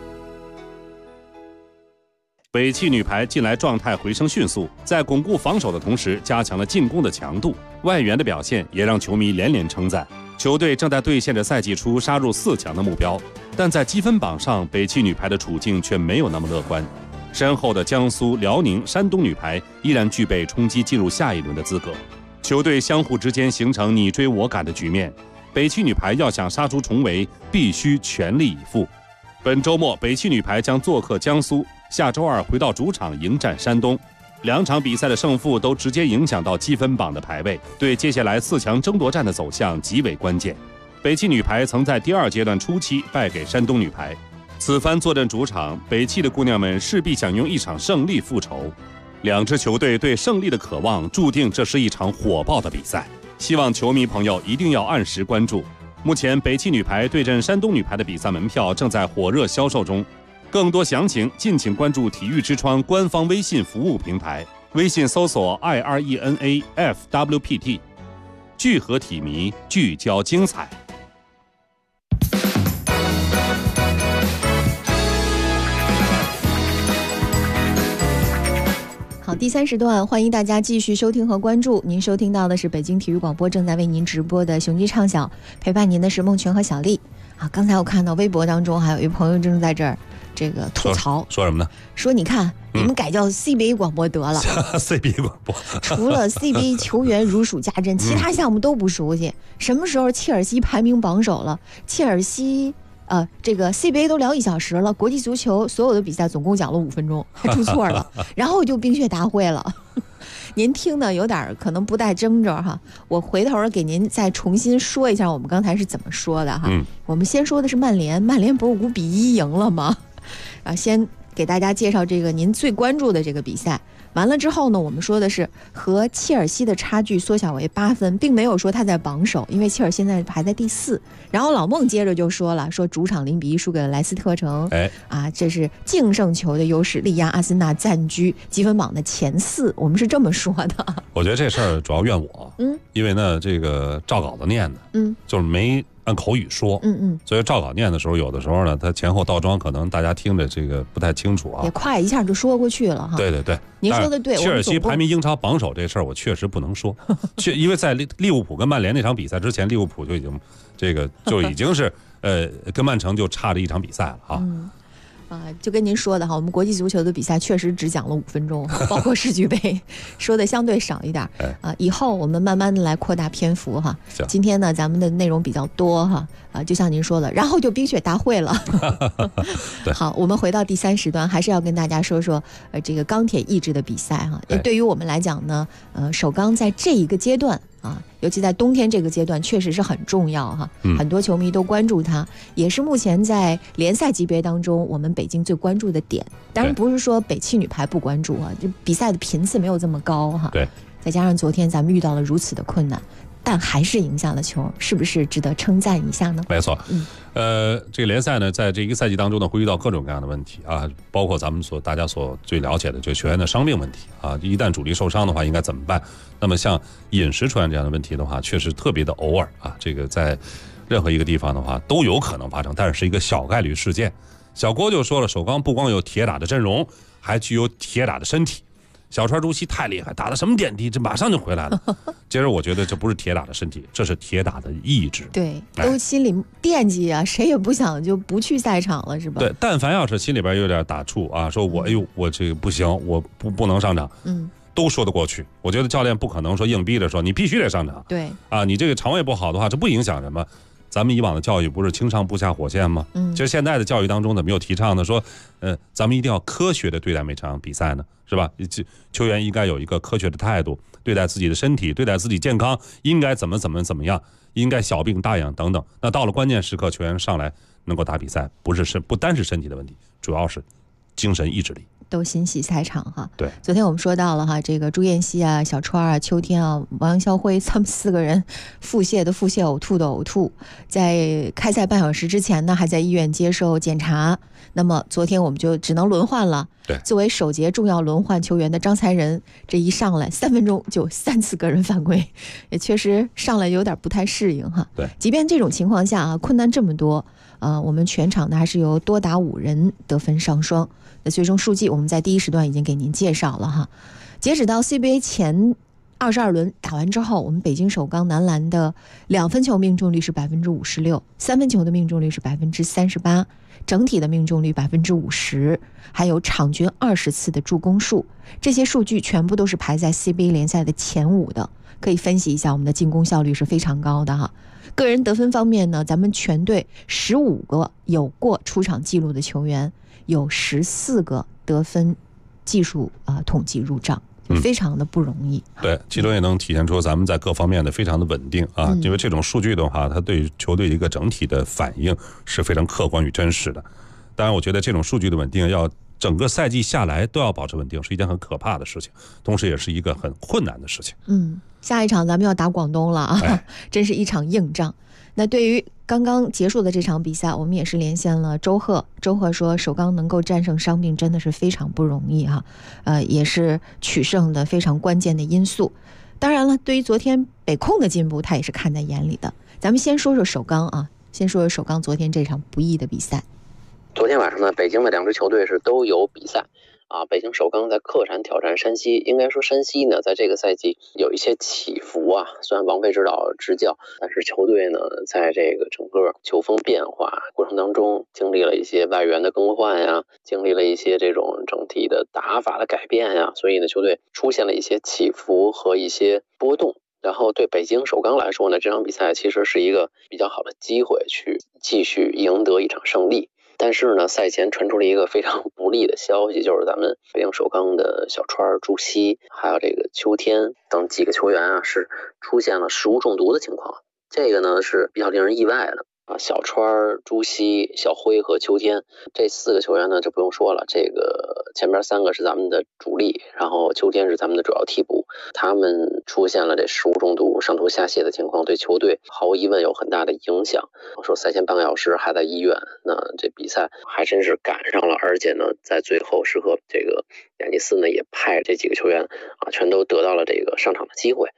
北汽女排近来状态回升迅速，在巩固防守的同时，加强了进攻的强度，外援的表现也让球迷连连称赞。球队正在兑现着赛季初杀入4强的目标，但在积分榜上，北汽女排的处境却没有那么乐观。身后的江苏、辽宁、山东女排依然具备冲击进入下一轮的资格。球队相互之间形成你追我赶的局面，北汽女排要想杀出重围，必须全力以赴。本周末，北汽女排将做客江苏，下周2回到主场迎战山东。2场比赛的胜负都直接影响到积分榜的排位，对接下来4强争夺战的走向极为关键。北汽女排曾在第2阶段初期败给山东女排，此番坐镇主场，北汽的姑娘们势必想用一场胜利复仇。2支球队对胜利的渴望，注定这是一场火爆的比赛。希望球迷朋友一定要按时关注。目前，北汽女排对阵山东女排的比赛门票正在火热销售中。更多详情，敬请关注体育之窗官方微信服务平台，微信搜索 IRENAFWPT， 聚合体迷，聚焦精彩。 好，第3时段，欢迎大家继续收听和关注。您收听到的是北京体育广播正在为您直播的雄鸡畅晓，陪伴您的是孟泉和小丽。啊，刚才我看到微博当中还有一朋友正在这儿这个吐槽， 说什么呢？ 说你看你们改叫 CBA 广播得了 CBA 广播除了 CBA 球员如数家珍，其他项目都不熟悉。什么时候切尔西排名榜首了？切尔西这个 CBA 都聊1小时了，国际足球所有的比赛总共讲了5分钟，还出错了，然后就冰雪大会了。您听的有点可能不带争着哈，我回头给您再重新说一下我们刚才是怎么说的哈。我们先说的是曼联，曼联不是5-1赢了吗？先给大家介绍这个您最关注的这个比赛。完了之后呢，我们说的是和切尔西的差距缩小为8分，并没有说他在榜首，因为切尔西现在排在第4。然后老孟接着就说了，说主场0-1输给了莱斯特城，这是净胜球的优势，力压阿森纳暂居积分榜的前4，我们是这么说的。 我觉得这事儿主要怨我，因为呢这个照稿子念的，就是没按口语说，所以照稿念的时候，有的时候呢，他前后倒装，可能大家听着这个不太清楚啊， 也快一下就说过去了哈。 对对对， 您说的对。 切尔西排名英超榜首这事儿，我确实不能说，因为在利物浦跟曼联那场比赛之前，利物浦就已经是跟曼城就差着一场比赛了啊。 就跟您说的哈，我们国际足球的比赛确实只讲了5分钟，包括世俱杯，说的相对少一点以后我们慢慢的来扩大篇幅哈。今天呢，咱们的内容比较多哈，就像您说的，然后就冰雪大会了。好，我们回到第3时段，还是要跟大家说说这个钢铁意志的比赛哈。对于我们来讲呢，首钢在这一个阶段尤其在冬天这个阶段确实是很重要哈，很多球迷都关注它，也是目前在联赛级别当中我们北京最关注的点。当然不是说北汽女排不关注就比赛的频次没有这么高哈。 对， 再加上昨天咱们遇到了如此的困难，但还是赢下了球，是不是值得称赞一下呢？ 没错，这个联赛呢，在这一个赛季当中呢，会遇到各种各样的问题啊，包括咱们大家最了解的这个球员的伤病问题啊，一旦主力受伤的话，应该怎么办？那么像饮食出现这样的问题的话，确实特别的偶尔啊，这个在任何一个地方的话都有可能发生，但是一个小概率事件。小郭就说了，首钢不光有铁打的阵容，还具有铁打的身体。小川朱熹太厉害，打了什么点滴，这马上就回来了。其实我觉得这不是铁打的身体，这是铁打的意志。 对，都心里惦记啊，谁也不想就不去赛场了，是吧？ 对，但凡要是心里边有点打怵啊，说我这个不行，我不能上场，都说得过去。我觉得教练不可能说硬逼着说你必须得上场。 对啊，你这个肠胃不好的话，这不影响什么。咱们以往的教育不是轻上不下火线吗？其实现在的教育当中怎么有提倡的说，咱们一定要科学的对待每场比赛呢，是吧？球员应该有一个科学的态度，对待自己的身体，对待自己健康，应该怎么样，应该小病大养等等。那到了关键时刻，球员上来能够打比赛，不单是身体的问题，主要是精神意志力。 都心系赛场哈。 对， 昨天我们说到了哈，这个朱彦曦啊、小川啊、秋天啊、王肖辉，他们4个人腹泻的腹泻，呕吐的呕吐，在开赛半小时之前呢，还在医院接受检查。那么昨天我们就只能轮换了。 对， 作为首节重要轮换球员的张才仁，这一上来3分钟就3次个人犯规，也确实上来有点不太适应哈。 对， 即便这种情况下困难这么多，我们全场呢还是由多达5人得分上双。那最终数据我们在第1时段已经给您介绍了哈。截止到 CBA 前22轮打完之后，我们北京首钢男篮的2分球命中率是56%，3分球的命中率是38%，整体的命中率50%，还有场均20次的助攻数，这些数据全部都是排在 CBA 联赛的前5的，可以分析一下我们的进攻效率是非常高的哈。个人得分方面呢，咱们全队15个有过出场记录的球员，有14个得分技术统计入账，非常的不容易。 对，其中也能体现出咱们在各方面的非常的稳定啊，因为这种数据的话，它对球队一个整体的反应是非常客观与真实的。当然我觉得这种数据的稳定要整个赛季下来都要保持稳定，是一件很可怕的事情，同时也是一个很困难的事情。 下一场咱们要打广东了啊，真是一场硬仗。那对于刚刚结束的这场比赛，我们也是连线了周贺。周贺说，首钢能够战胜伤病真的是非常不容易哈，也是取胜的非常关键的因素。当然了，对于昨天北控的进步，他也是看在眼里的。咱们先说说首钢啊，先说说首钢昨天这场不易的比赛。 昨天晚上呢，北京的2支球队是都有比赛。北京首钢在客场挑战山西，应该说山西呢，在这个赛季有一些起伏啊。虽然王菲指导执教，但是球队呢，在这个整个球风变化过程当中，经历了一些外援的更换呀，经历了一些这种整体的打法的改变呀，所以呢，球队出现了一些起伏和一些波动。然后对北京首钢来说呢，这场比赛其实是一个比较好的机会，去继续赢得一场胜利。但是呢，赛前传出了一个非常不利的消息，就是咱们北京首钢的小川、朱熹，还有这个秋天等几个球员啊，是出现了食物中毒的情况。这个呢是比较令人意外的啊。小川、朱熹、小辉和秋天这4个球员呢，就不用说了，这个前面3个是咱们的主力，然后秋天是咱们的主要替补，他们出现了这食物中毒、上吐下泻的情况，对球队毫无疑问有很大的影响。说赛前半个小时还在医院，那这比赛还真是赶上了，而且呢，在最后时刻，这个亚尼斯呢也派这几个球员啊，全都得到了这个上场的机会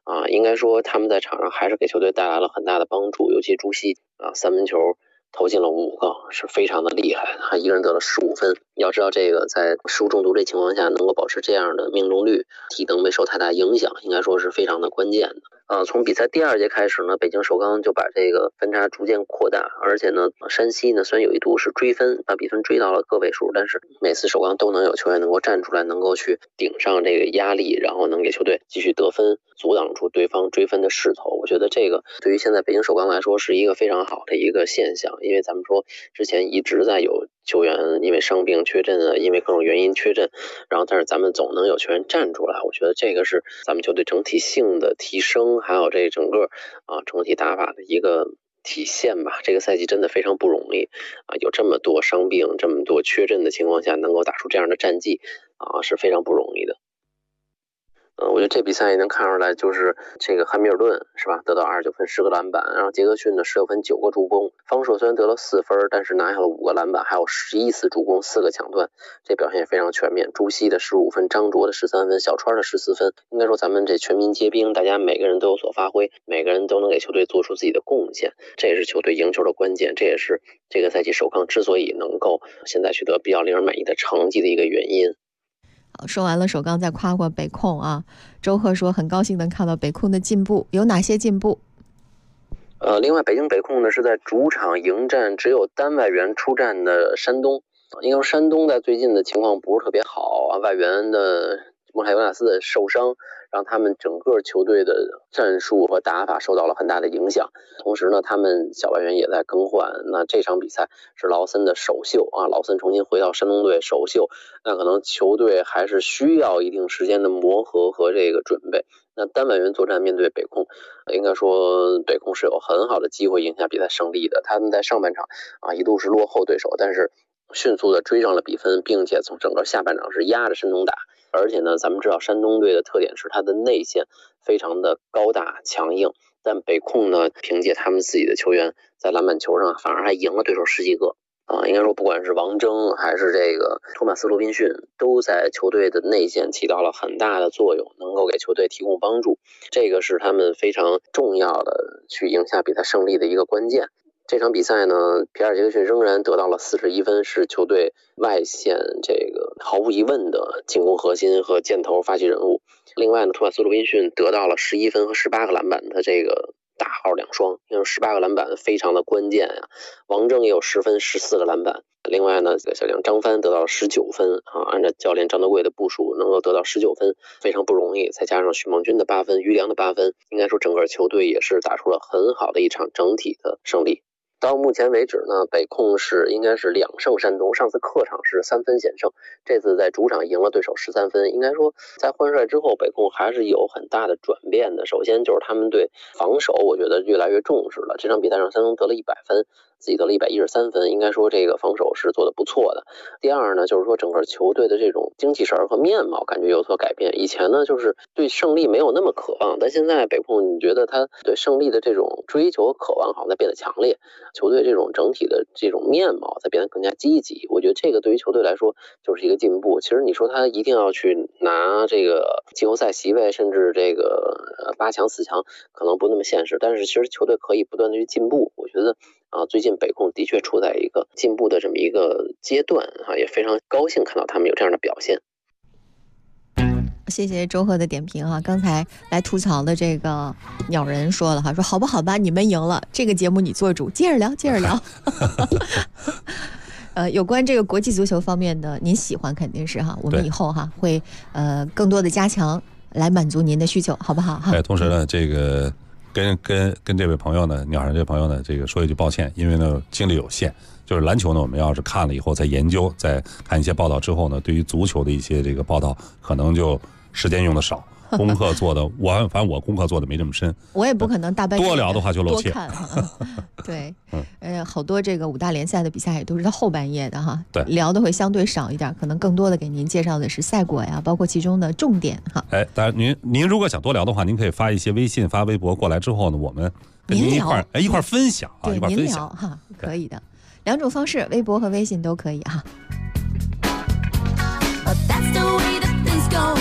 应该说他们在场上还是给球队带来了很大的帮助，尤其朱熹3分球投进了5个，是非常的厉害，他一个人得了15分。要知道这个在食物中毒这情况下能够保持这样的命中率，体能没受太大影响，应该说是非常的关键的。从比赛第2节开始呢，北京首钢就把这个分差逐渐扩大，而且呢，山西呢虽然有一度是追分，把比分追到了个位数，但是每次首钢都能有球员能够站出来，能够去顶上这个压力，然后能给球队继续得分，阻挡住对方追分的势头。我觉得这个对于现在北京首钢来说是一个非常好的一个现象，因为咱们说之前一直在有球员因为伤病缺阵啊，因为各种原因缺阵，然后但是咱们总能有球员站出来，我觉得这个是咱们球队整体性的提升，还有这整个整体打法的一个体现吧。这个赛季真的非常不容易有这么多伤病这么多缺阵的情况下能够打出这样的战绩是非常不容易的。我觉得这比赛也能看出来，就是这个汉密尔顿是吧，得到29分10个篮板，然后杰克逊的16分9个助攻，方硕虽然得了4分，但是拿下了5个篮板，还有11次助攻4个抢断，这表现也非常全面。朱熹的15分，张卓的13分，小川的14分，应该说咱们这全民皆兵，大家每个人都有所发挥，每个人都能给球队做出自己的贡献，这也是球队赢球的关键，这也是这个赛季首钢之所以能够现在取得比较令人满意的成绩的一个原因。 说完了首钢，再夸夸北控啊。周贺说很高兴能看到北控的进步，有哪些进步？ 另外北京北控呢是在主场迎战只有单外援出战的山东，应该说山东在最近的情况不是特别好外援的莫泰尤纳斯受伤，让他们整个球队的战术和打法受到了很大的影响。同时呢，他们小外援也在更换。那这场比赛是劳森的首秀劳森重新回到山东队首秀，那可能球队还是需要一定时间的磨合和这个准备。那单外援作战面对北控，应该说北控是有很好的机会赢下比赛胜利的。他们在上半场一度是落后对手，但是迅速的追上了比分，并且从整个下半场是压着山东打。而且呢，咱们知道山东队的特点是他的内线非常的高大强硬，但北控呢，凭借他们自己的球员在篮板球上反而还赢了对手10几个应该说不管是王铮还是这个托马斯罗宾逊，都在球队的内线起到了很大的作用，能够给球队提供帮助，这个是他们非常重要的去赢下比赛胜利的一个关键。这场比赛呢，皮尔杰克逊仍然得到了41分，是球队外线这个毫无疑问的进攻核心和箭头发起人物。另外呢，托马斯罗宾逊得到了11分和18个篮板的这个大号2双，因为18个篮板非常的关键王铮也有10分14个篮板。另外呢，小将张帆得到了19分按照教练张德贵的部署，能够得到19分非常不容易，再加上许梦军的8分，于良的8分，应该说整个球队也是打出了很好的一场整体的胜利。到目前为止呢，北控应该是2胜山东，上次客场是3分险胜，这次在主场赢了对手13分。应该说在换帅之后，北控还是有很大的转变的。首先就是他们对防守我觉得越来越重视了，这场比赛上山东得了100分，自己得了113分，应该说这个防守是做得不错的。第二呢，就是说整个球队的这种精气神和面貌感觉有所改变。以前呢就是对胜利没有那么渴望，但现在北控你觉得他对胜利的这种追求和渴望好像在变得强烈，球队这种整体的这种面貌在变得更加积极，我觉得这个对于球队来说就是一个进步。其实你说他一定要去拿这个季后赛席位，甚至这个8强4强可能不那么现实，但是其实球队可以不断的去进步。我觉得最近北控的确处在一个进步的这么一个阶段也非常高兴看到他们有这样的表现。 谢谢周贺的点评刚才来吐槽的这个鸟人说了说好不好吧，你们赢了，这个节目你做主，接着聊有关这个国际足球方面的您喜欢肯定是我们以后会更多的加强来满足您的需求，好不好同时呢这个跟这位朋友呢，鸟人这位朋友呢，这个说一句抱歉，因为呢精力有限，就是篮球呢我们要是看了以后再研究，再看一些报道之后呢，对于足球的一些这个报道可能就时间用的少，功课做的反正我功课做的没这么深， 我也不可能大半夜多聊的话就露怯对好多这个5大联赛的比赛也都是在后半夜的对， 聊的会相对少一点，可能更多的给您介绍的是赛果呀，包括其中的重点当然您如果想多聊的话，您可以发一些微信发微博过来之后呢，我们跟您一块分享对， 一块分享可以的，2种方式，微博和微信都可以白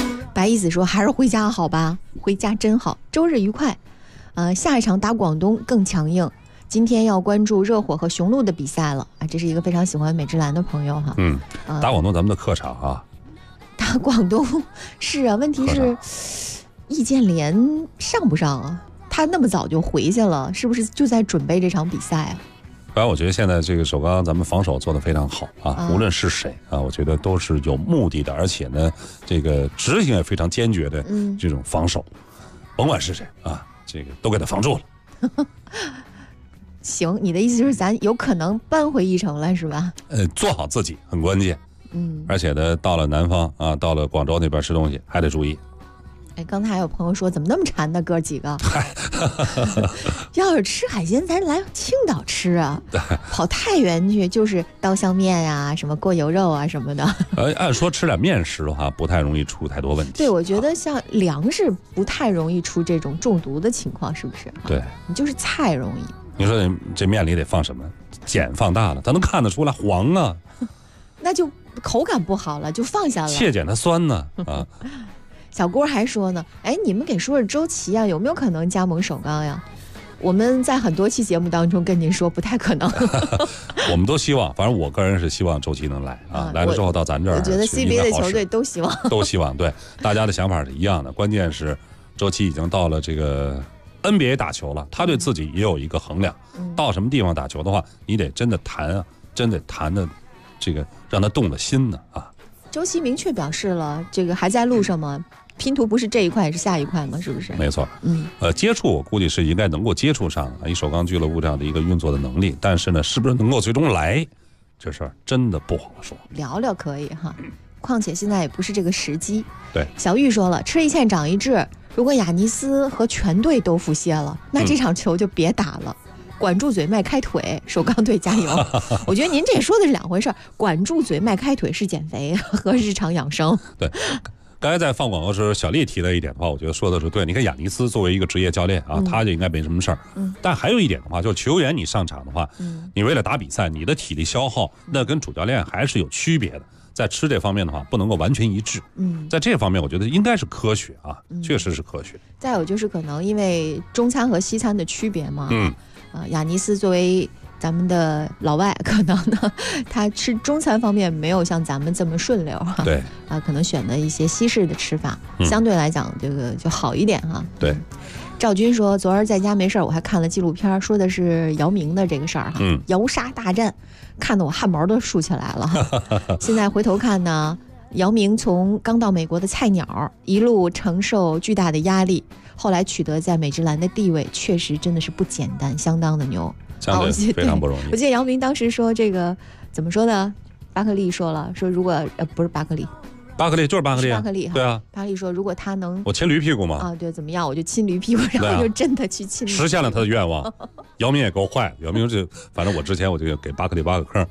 意思说还是回家好吧，回家真好，周日愉快。下一场打广东更强硬。今天要关注热火和雄鹿的比赛了啊，这是一个非常喜欢美职篮的朋友哈。 打广东咱们的客场啊。 打广东是啊，问题是易建联上不上啊？他那么早就回去了，是不是就在准备这场比赛啊？ 反正我觉得现在这个首钢咱们防守做得非常好啊，无论是谁啊，我觉得都是有目的的，而且呢，这个执行也非常坚决的这种防守，甭管是谁啊，这个都给他防住了。 行，你的意思就是咱有可能扳回一城了，是吧？ 做好自己很关键。而且呢，到了南方啊，到了广州那边吃东西还得注意。 刚才还有朋友说怎么那么馋呢，哥几个？要是吃海鲜，咱来青岛吃啊，跑太原去就是刀削面啊，什么过油肉啊什么的。 按说吃点面食的话，不太容易出太多问题。 对，我觉得像粮食不太容易出这种中毒的情况，是不是？ 对， 你就是菜容易。 你说这面里得放什么？碱放大了，它能看得出来黄啊。 那就口感不好了，就放下了。 切碱它酸呢啊。 小郭还说呢，你们给说说周琦啊，有没有可能加盟首钢呀？我们在很多期节目当中跟您说不太可能。 我们都希望，反正我个人是希望周琦能来啊，来了之后到咱这儿， 我觉得 CBA 的球队都希望， 都希望，对，大家的想法是一样的。关键是周琦已经到了这个 NBA 打球了，他对自己也有一个衡量。到什么地方打球的话，你得真的谈啊，真得谈的这个让他动了心呢啊。 周琦明确表示了，这个还在路上吗？拼图不是这一块，是下一块吗？是不是？ 没错。接触我估计是应该能够接触上以首钢俱乐部这样的一个运作的能力，但是呢，是不是能够最终来，这事儿真的不好说。 聊聊可以哈，况且现在也不是这个时机。 对， 小玉说了，吃一堑长一智，如果亚尼斯和全队都腹泻了，那这场球就别打了。管住嘴迈开腿，首钢队加油。我觉得您这说的是两回事，管住嘴迈开腿是减肥和日常养生。 对，刚才在放广告的时候，小丽提了一点的话，我觉得说的是对。你看亚尼斯作为一个职业教练啊，他就应该没什么事儿。但还有一点的话，就是球员你上场的话，你为了打比赛，你的体力消耗那跟主教练还是有区别的。在吃这方面的话，不能够完全一致。在这方面我觉得应该是科学啊，确实是科学。 再有就是可能因为中餐和西餐的区别嘛。亚尼斯作为咱们的老外，可能呢他吃中餐方面没有像咱们这么顺溜哈。 对可能选的一些西式的吃法，相对来讲这个就好一点哈。 对。 赵军说，昨儿在家没事我还看了纪录片，说的是姚明的这个事儿哈。姚沙大战，看得我汗毛都竖起来了。现在回头看呢，姚明从刚到美国的菜鸟，一路承受巨大的压力，后来取得在美职篮的地位，确实真的是不简单，相当的牛， 非常不容易。 我记得姚明当时说这个怎么说的？巴克利说了，说如果不是巴克利就是巴克利， 对啊， 巴克利说如果他能我亲驴屁股嘛啊，对，怎么样我就亲驴屁股，然后就真的去亲， 实现了他的愿望。姚明也够坏，姚明就反正我之前我就给巴克利挖个坑。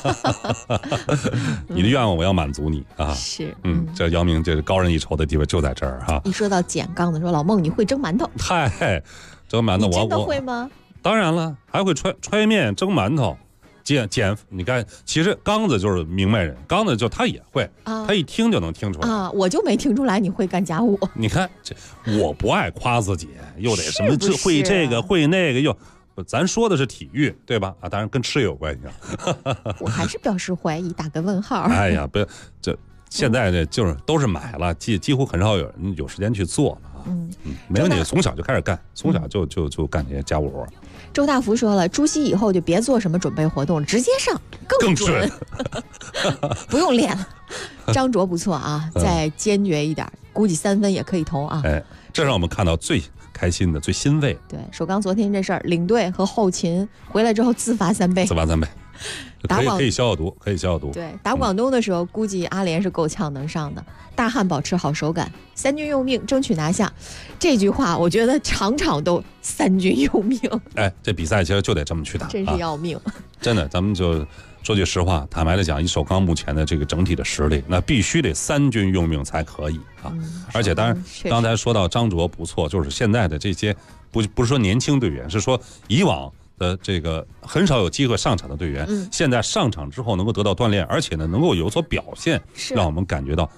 你的愿望我要满足你啊！ 是， 这姚明这高人一筹的地位就在这儿哈。 一说到捡杠的，说老孟你会蒸馒头？ 嗨，蒸馒头你真的会吗？ 当然了，还会揣面、蒸馒头。你看，其实刚子就是明白人，刚子就他也会，他一听就能听出来啊。我就没听出来你会干家务。 你看这，我不爱夸自己，又得什么会这个会那个，又咱说的是体育，对吧？啊，当然跟吃也有关系啊。 我还是表示怀疑，打个问号。 哎呀，不，这现在这就是都是买了，几乎很少有人有时间去做了啊。没问题，从小就开始干，从小就干这些家务活。 周大福说了，除夕以后就别做什么准备活动，直接上更准，不用练了。张卓不错啊，再坚决一点，估计3分也可以投啊。 这让我们看到最开心的、最欣慰。 对，首钢昨天这事儿，领队和后勤回来之后自罚3杯， 可以消毒，可以消毒。 对，打广东的时候，估计阿联是够呛能上的。大汉保持好手感，3军用命，争取拿下。这句话我觉得场场都3军用命。 这比赛其实就得这么去打， 真是要命。 真的，咱们就说句实话，坦白的讲，以首钢目前的这个整体的实力，那必须得3军用命才可以啊。而且当然，刚才说到张卓不错，就是现在的这些不是说年轻队员，是说以往的这个很少有机会上场的队员，现在上场之后能够得到锻炼，而且呢能够有所表现，让我们感觉到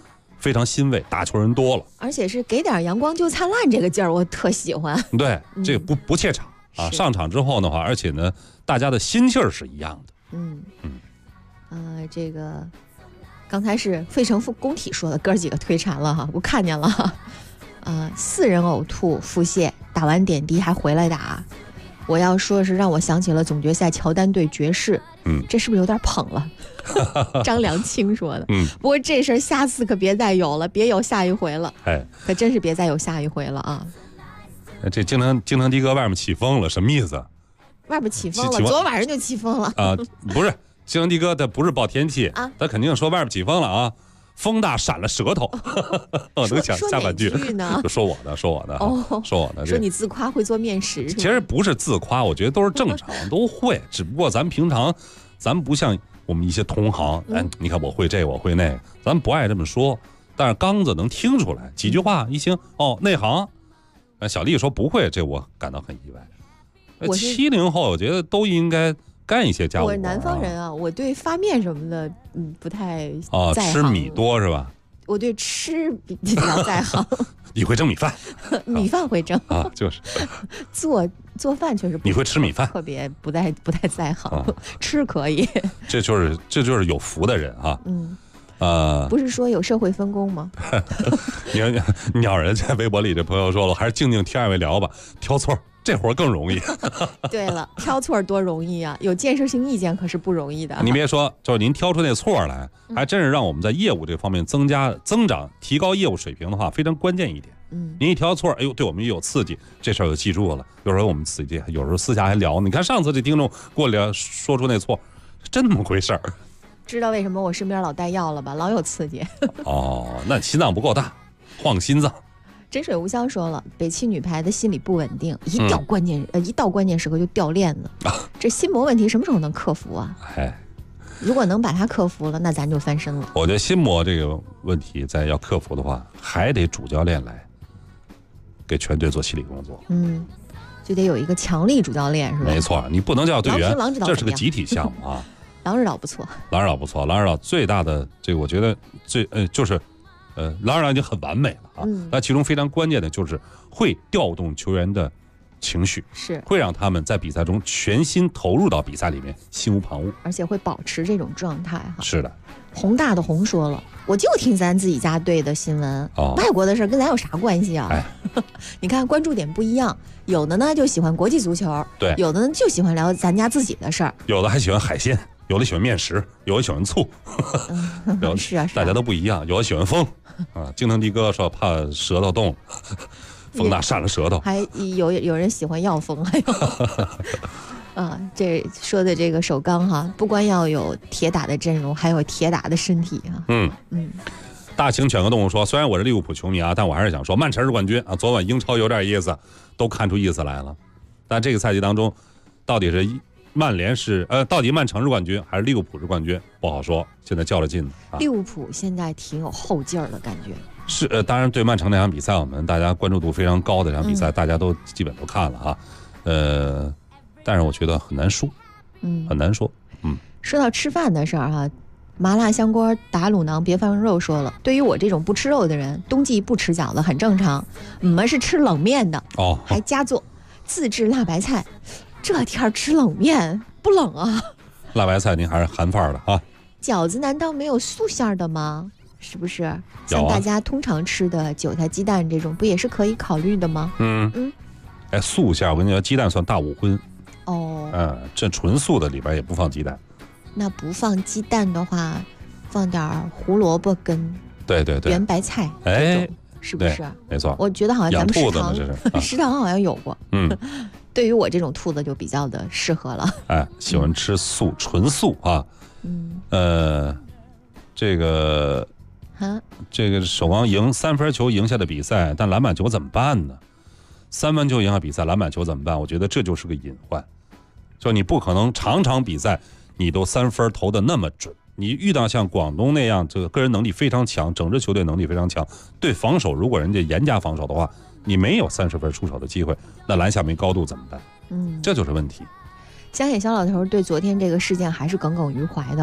非常欣慰，打球人多了， 而且是给点阳光就灿烂这个劲儿，我特喜欢。 对，这个不怯场啊，上场之后的话，而且呢，大家的心气儿是一样的。 这个刚才是费城工体说的，哥几个推馋了哈，我看见了哈。4人呕吐腹泻，打完点滴还回来打。我要说的是，让我想起了总决赛乔丹对爵士，这是不是有点捧了？张良清说的。不过这事儿下次可别再有了，别有下一回了。可真是别再有下一回了啊！ 这京城的哥外面起风了，什么意思？ 外边起风了，昨晚上就起风了啊！不是，京城的哥他不是报天气啊， 他肯定说外边起风了啊。风大闪了舌头，我能想下半句呢？ 说我的，说你自夸会做面食， 其实不是自夸，我觉得都是正常，都会。只不过咱平常，咱不像我们一些同行，你看我会这，我会那个，咱不爱这么说。但是刚子能听出来几句话，一听内行。小丽说不会，这我感到很意外。70后，我觉得都应该干一些家务。 我是南方人啊，我对发面什么的，不太在行。 吃米多是吧？ 我对吃比较在行。 你会蒸米饭？ 米饭会蒸啊，就是做饭确实不。 你会吃米饭？ 特别不太在行，吃可以。 这就是有福的人啊。 不是说有社会分工吗？ 鸟人在微博里这朋友说了，还是静听2位聊吧，挑错这活更容易。 对了，挑错多容易啊！有建设性意见可是不容易的。 你别说，就是您挑出那错来，还真是让我们在业务这方面增长、提高业务水平的话，非常关键一点。您一挑错，哎呦，对我们也有刺激，这事儿就记住了。有时候我们自己有时候私下还聊，你看上次这听众给我聊说出那错，真那么回事儿。 知道为什么我身边老带药了吧？老有刺激。 那心脏不够大，换个心脏。 真水无香说了，北汽女排的心理不稳定，一到关键时刻就掉链子。这心魔问题什么时候能克服啊？如果能把它克服了，那咱就翻身了。 我觉得心魔这个问题再要克服的话，还得主教练来给全队做心理工作。 就得有一个强力主教练是吧？ 没错，你不能叫队员，这是个集体项目啊。 狼指导不错， 狼指导最大的这个，我觉得就是狼指导已经很完美了啊。那其中非常关键的就是会调动球员的情绪， 是会让他们在比赛中全心投入到比赛里面，心无旁骛， 而且会保持这种状态哈。 是的， 宏大的宏说了，我就听咱自己家队的新闻，外国的事跟咱有啥关系啊？你看关注点不一样，有的呢就喜欢国际足球， 对， 有的呢就喜欢聊咱家自己的事儿， 有的还喜欢海鲜。有的喜欢面食，有的喜欢醋， 是啊， 大家都不一样。有的喜欢风啊，京城的哥说怕舌头冻，风大扇了舌头。 还有人喜欢要风，还有这说的这个首钢哈，不光要有铁打的阵容，还有铁打的身体啊。 大型犬科动物说，虽然我是利物浦球迷啊，但我还是想说，曼城是冠军啊。昨晚英超有点意思，都看出意思来了。但这个赛季当中，到底是到底曼城是冠军还是利物浦是冠军不好说，现在较了劲利物浦现在挺有后劲儿的感觉。 是当然对曼城那场比赛，我们大家关注度非常高的这场比赛，大家都基本都看了啊。但是我觉得很难说，很难说。 说到吃饭的事儿哈，麻辣香锅打卤囊别放肉说了，对于我这种不吃肉的人，冬季不吃饺子很正常。我们是吃冷面的还加做自制辣白菜。这天吃冷面不冷啊？ 辣白菜您还是韩范儿的啊？ 饺子难道没有素馅的吗？是不是？像大家通常吃的韭菜鸡蛋这种，不也是可以考虑的吗？ 素馅我跟你说，鸡蛋算大五荤。这纯素的里边也不放鸡蛋。 那不放鸡蛋的话，放点胡萝卜跟圆白菜，是不是？ 没错。 我觉得好像咱们食堂好像有过。对于我这种兔子就比较的适合了。 喜欢吃纯素啊。这个首钢赢3分球赢下的比赛，但篮板球怎么办呢？3分球赢下比赛，篮板球怎么办？我觉得这就是个隐患。就你不可能场比赛你都3分投的那么准。你遇到像广东那样，这个个人能力非常强，整支球队能力非常强，对防守如果人家严加防守的话，你没有30分出手的机会，那篮下没高度怎么办？这就是问题。 香野肖老头对昨天这个事件还是耿耿于怀的，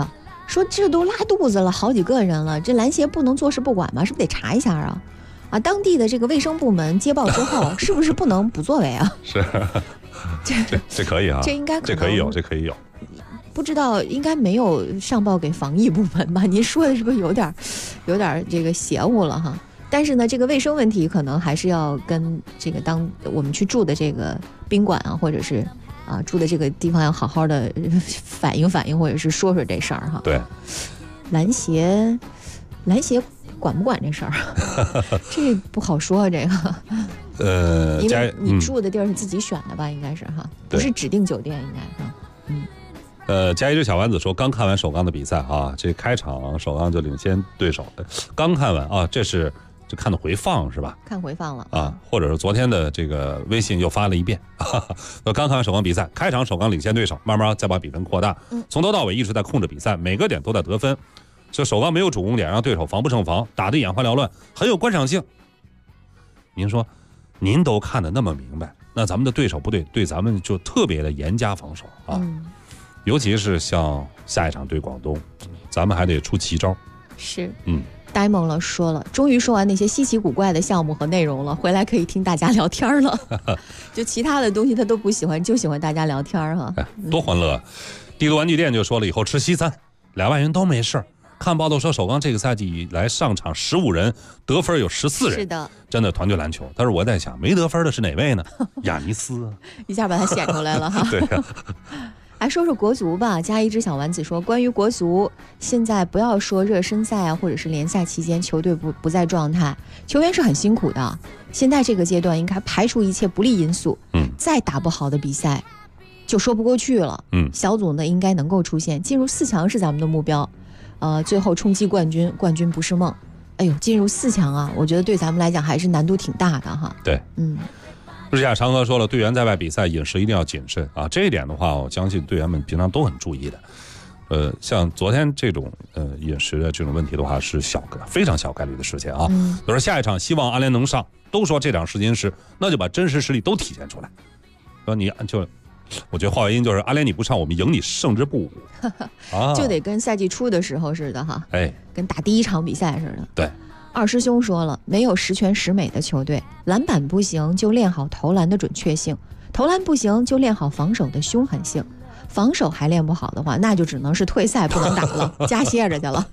说这都拉肚子了，好几个人了，这篮协不能坐视不管吗？是不是得查一下啊？啊，当地的这个卫生部门接报之后，是不是不能不作为啊？ 是，这可以啊， 这应该这可以有，这可以有。 不知道应该没有上报给防疫部门吧？您说的是不是有点这个邪乎了哈？但是呢，这个卫生问题可能还是要跟这个当我们去住的这个宾馆啊，或者是啊住的这个地方要好好的反映反映，或者是说说这事儿哈。 对， 篮协管不管这事儿？这不好说啊，这个。因为你住的地儿是自己选的吧？应该是哈，不是指定酒店，应该是。 加一只小丸子说，刚看完首钢的比赛啊，这开场首钢就领先对手，刚看完啊，这是就看的回放是吧？ 看回放了啊，或者是昨天的这个微信又发了一遍。刚看完首钢比赛，开场首钢领先对手，慢慢再把比分扩大，从头到尾一直在控制比赛，每个点都在得分。这首钢没有主攻点，让对手防不胜防，打得眼花缭乱，很有观赏性。您说，您都看得那么明白，那咱们的对手不对咱们就特别的严加防守啊。尤其是像下一场对广东，咱们还得出奇招。 是，呆萌了，说了，终于说完那些稀奇古怪的项目和内容了，回来可以听大家聊天了。就其他的东西他都不喜欢，就喜欢大家聊天哈。 多欢乐！帝都玩具店就说了，以后吃西餐，2万元都没事。看报道说，首钢这个赛季以来上场15人，得分有14人， 是的， 真的团队篮球。但是我在想，没得分的是哪位呢？亚尼斯， 一下把他显出来了哈。 对呀。 来说说国足吧，加一只小丸子说，关于国足，现在不要说热身赛啊，或者是联赛期间球队不在状态，球员是很辛苦的。现在这个阶段应该排除一切不利因素，再打不好的比赛就说不过去了。小组呢应该能够出现，进入4强是咱们的目标，最后冲击冠军，冠军不是梦。哎呦，进入4强啊，我觉得对咱们来讲还是难度挺大的哈。 对，日下长河说了，队员在外比赛饮食一定要谨慎啊，这一点的话，我相信队员们平常都很注意的。像昨天这种饮食的这种问题的话，是非常小概率的事情啊。有说下一场希望阿联能上，都说这场试金石，那就把真实实力都体现出来。说你就，我觉得话外音就是阿联你不上，我们赢你胜之不武。 就得跟赛季初的时候似的哈，跟打第一场比赛似的。 对。 二师兄说了，没有十全十美的球队，篮板不行就练好投篮的准确性，投篮不行就练好防守的凶狠性，防守还练不好的话，那就只能是退赛不能打了，家歇着去了。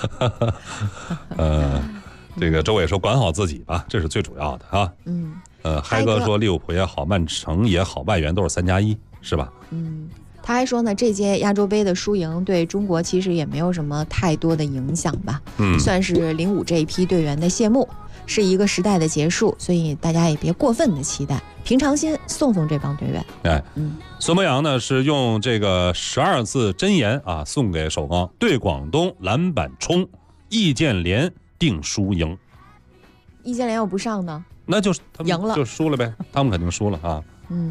这个周伟说管好自己吧，这是最主要的啊。嗨哥说利物浦也好，曼城也好，外援都是3+1，是吧？ 他还说呢，这届亚洲杯的输赢对中国其实也没有什么太多的影响吧，算是05这一批队员的谢幕，是一个时代的结束，所以大家也别过分的期待，平常心送这帮队员。 孙博洋呢是用这个12字真言啊送给首钢，对广东篮板冲，易建联定输赢。 易建联要不上呢， 那就是他们赢了， 就输了呗，他们肯定输了啊。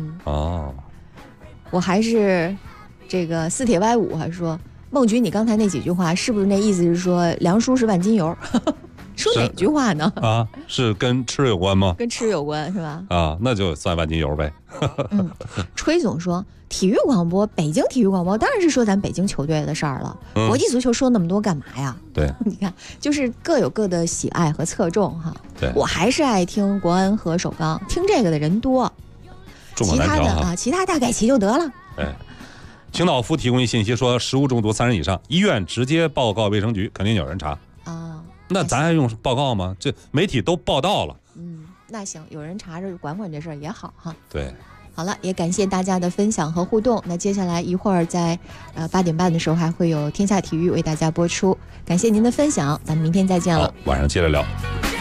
我还是这个四铁歪五还说，孟菊，你刚才那几句话是不是那意思是说梁叔是万金油？说哪句话呢？ 是跟吃有关吗？ 跟吃有关是吧？ 那就算万金油呗。 吹总说，体育广播，北京体育广播当然是说咱北京球队的事儿了。国际足球说那么多干嘛呀？ 对， 你看，就是各有各的喜爱和侧重哈。 对， 我还是爱听国安和首钢，听这个的人多。其他的其他大概齐就得了。 青岛夫提供一信息说，食物中毒3人以上，医院直接报告卫生局，肯定有人查那咱还用报告吗？这媒体都报道了。 那行，有人查着管这事儿也好哈。 对， 好了，也感谢大家的分享和互动。那接下来一会儿在8点半的时候还会有天下体育为大家播出。感谢您的分享，咱们明天再见了。 好，晚上接着聊。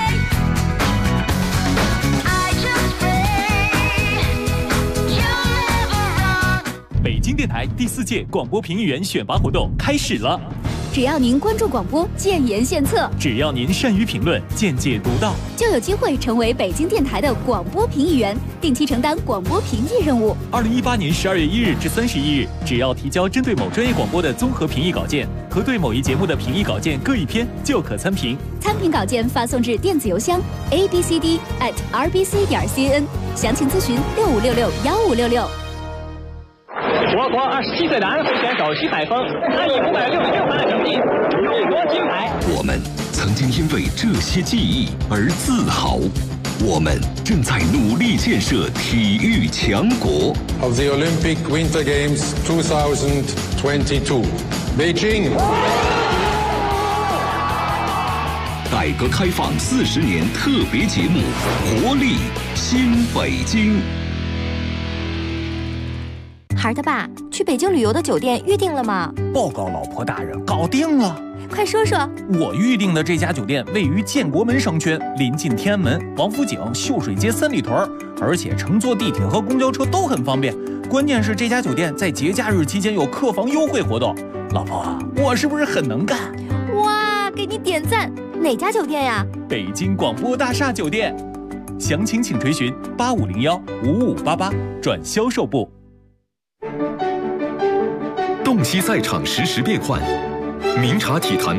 北京电台第4届广播评议员选拔活动开始了。 只要您关注广播，建言献策； 只要您善于评论，见解独到， 就有机会成为北京电台的广播评议员，定期承担广播评议任务。 2018年12月1日至31日，只要提交针对某专业广播的综合评议稿件和对某一节目的评议稿件各1篇，就可参评。 参评稿件发送至电子邮箱 abcd@rbc.cn，详情咨询65661566。 我国27岁的安徽选手徐海峰，他以566分的成绩勇夺金牌。 我们曾经因为这些记忆而自豪，我们正在努力建设体育强国。 Of the Olympic Winter Games 2022, Beijing. 改革开放40年特别节目《活力新北京》。 孩儿他爸，去北京旅游的酒店预定了吗？ 报告老婆大人，搞定了。 快说说。 我预定的这家酒店位于建国门商圈，临近天安门、王府井、秀水街三里屯，而且乘坐地铁和公交车都很方便。关键是这家酒店在节假日期间有客房优惠活动。老婆，我是不是很能干？ 哇，给你点赞！哪家酒店呀？ 北京广播大厦酒店。详情请垂询8501-5588转销售部。 洞悉赛场实时变换，明察体坛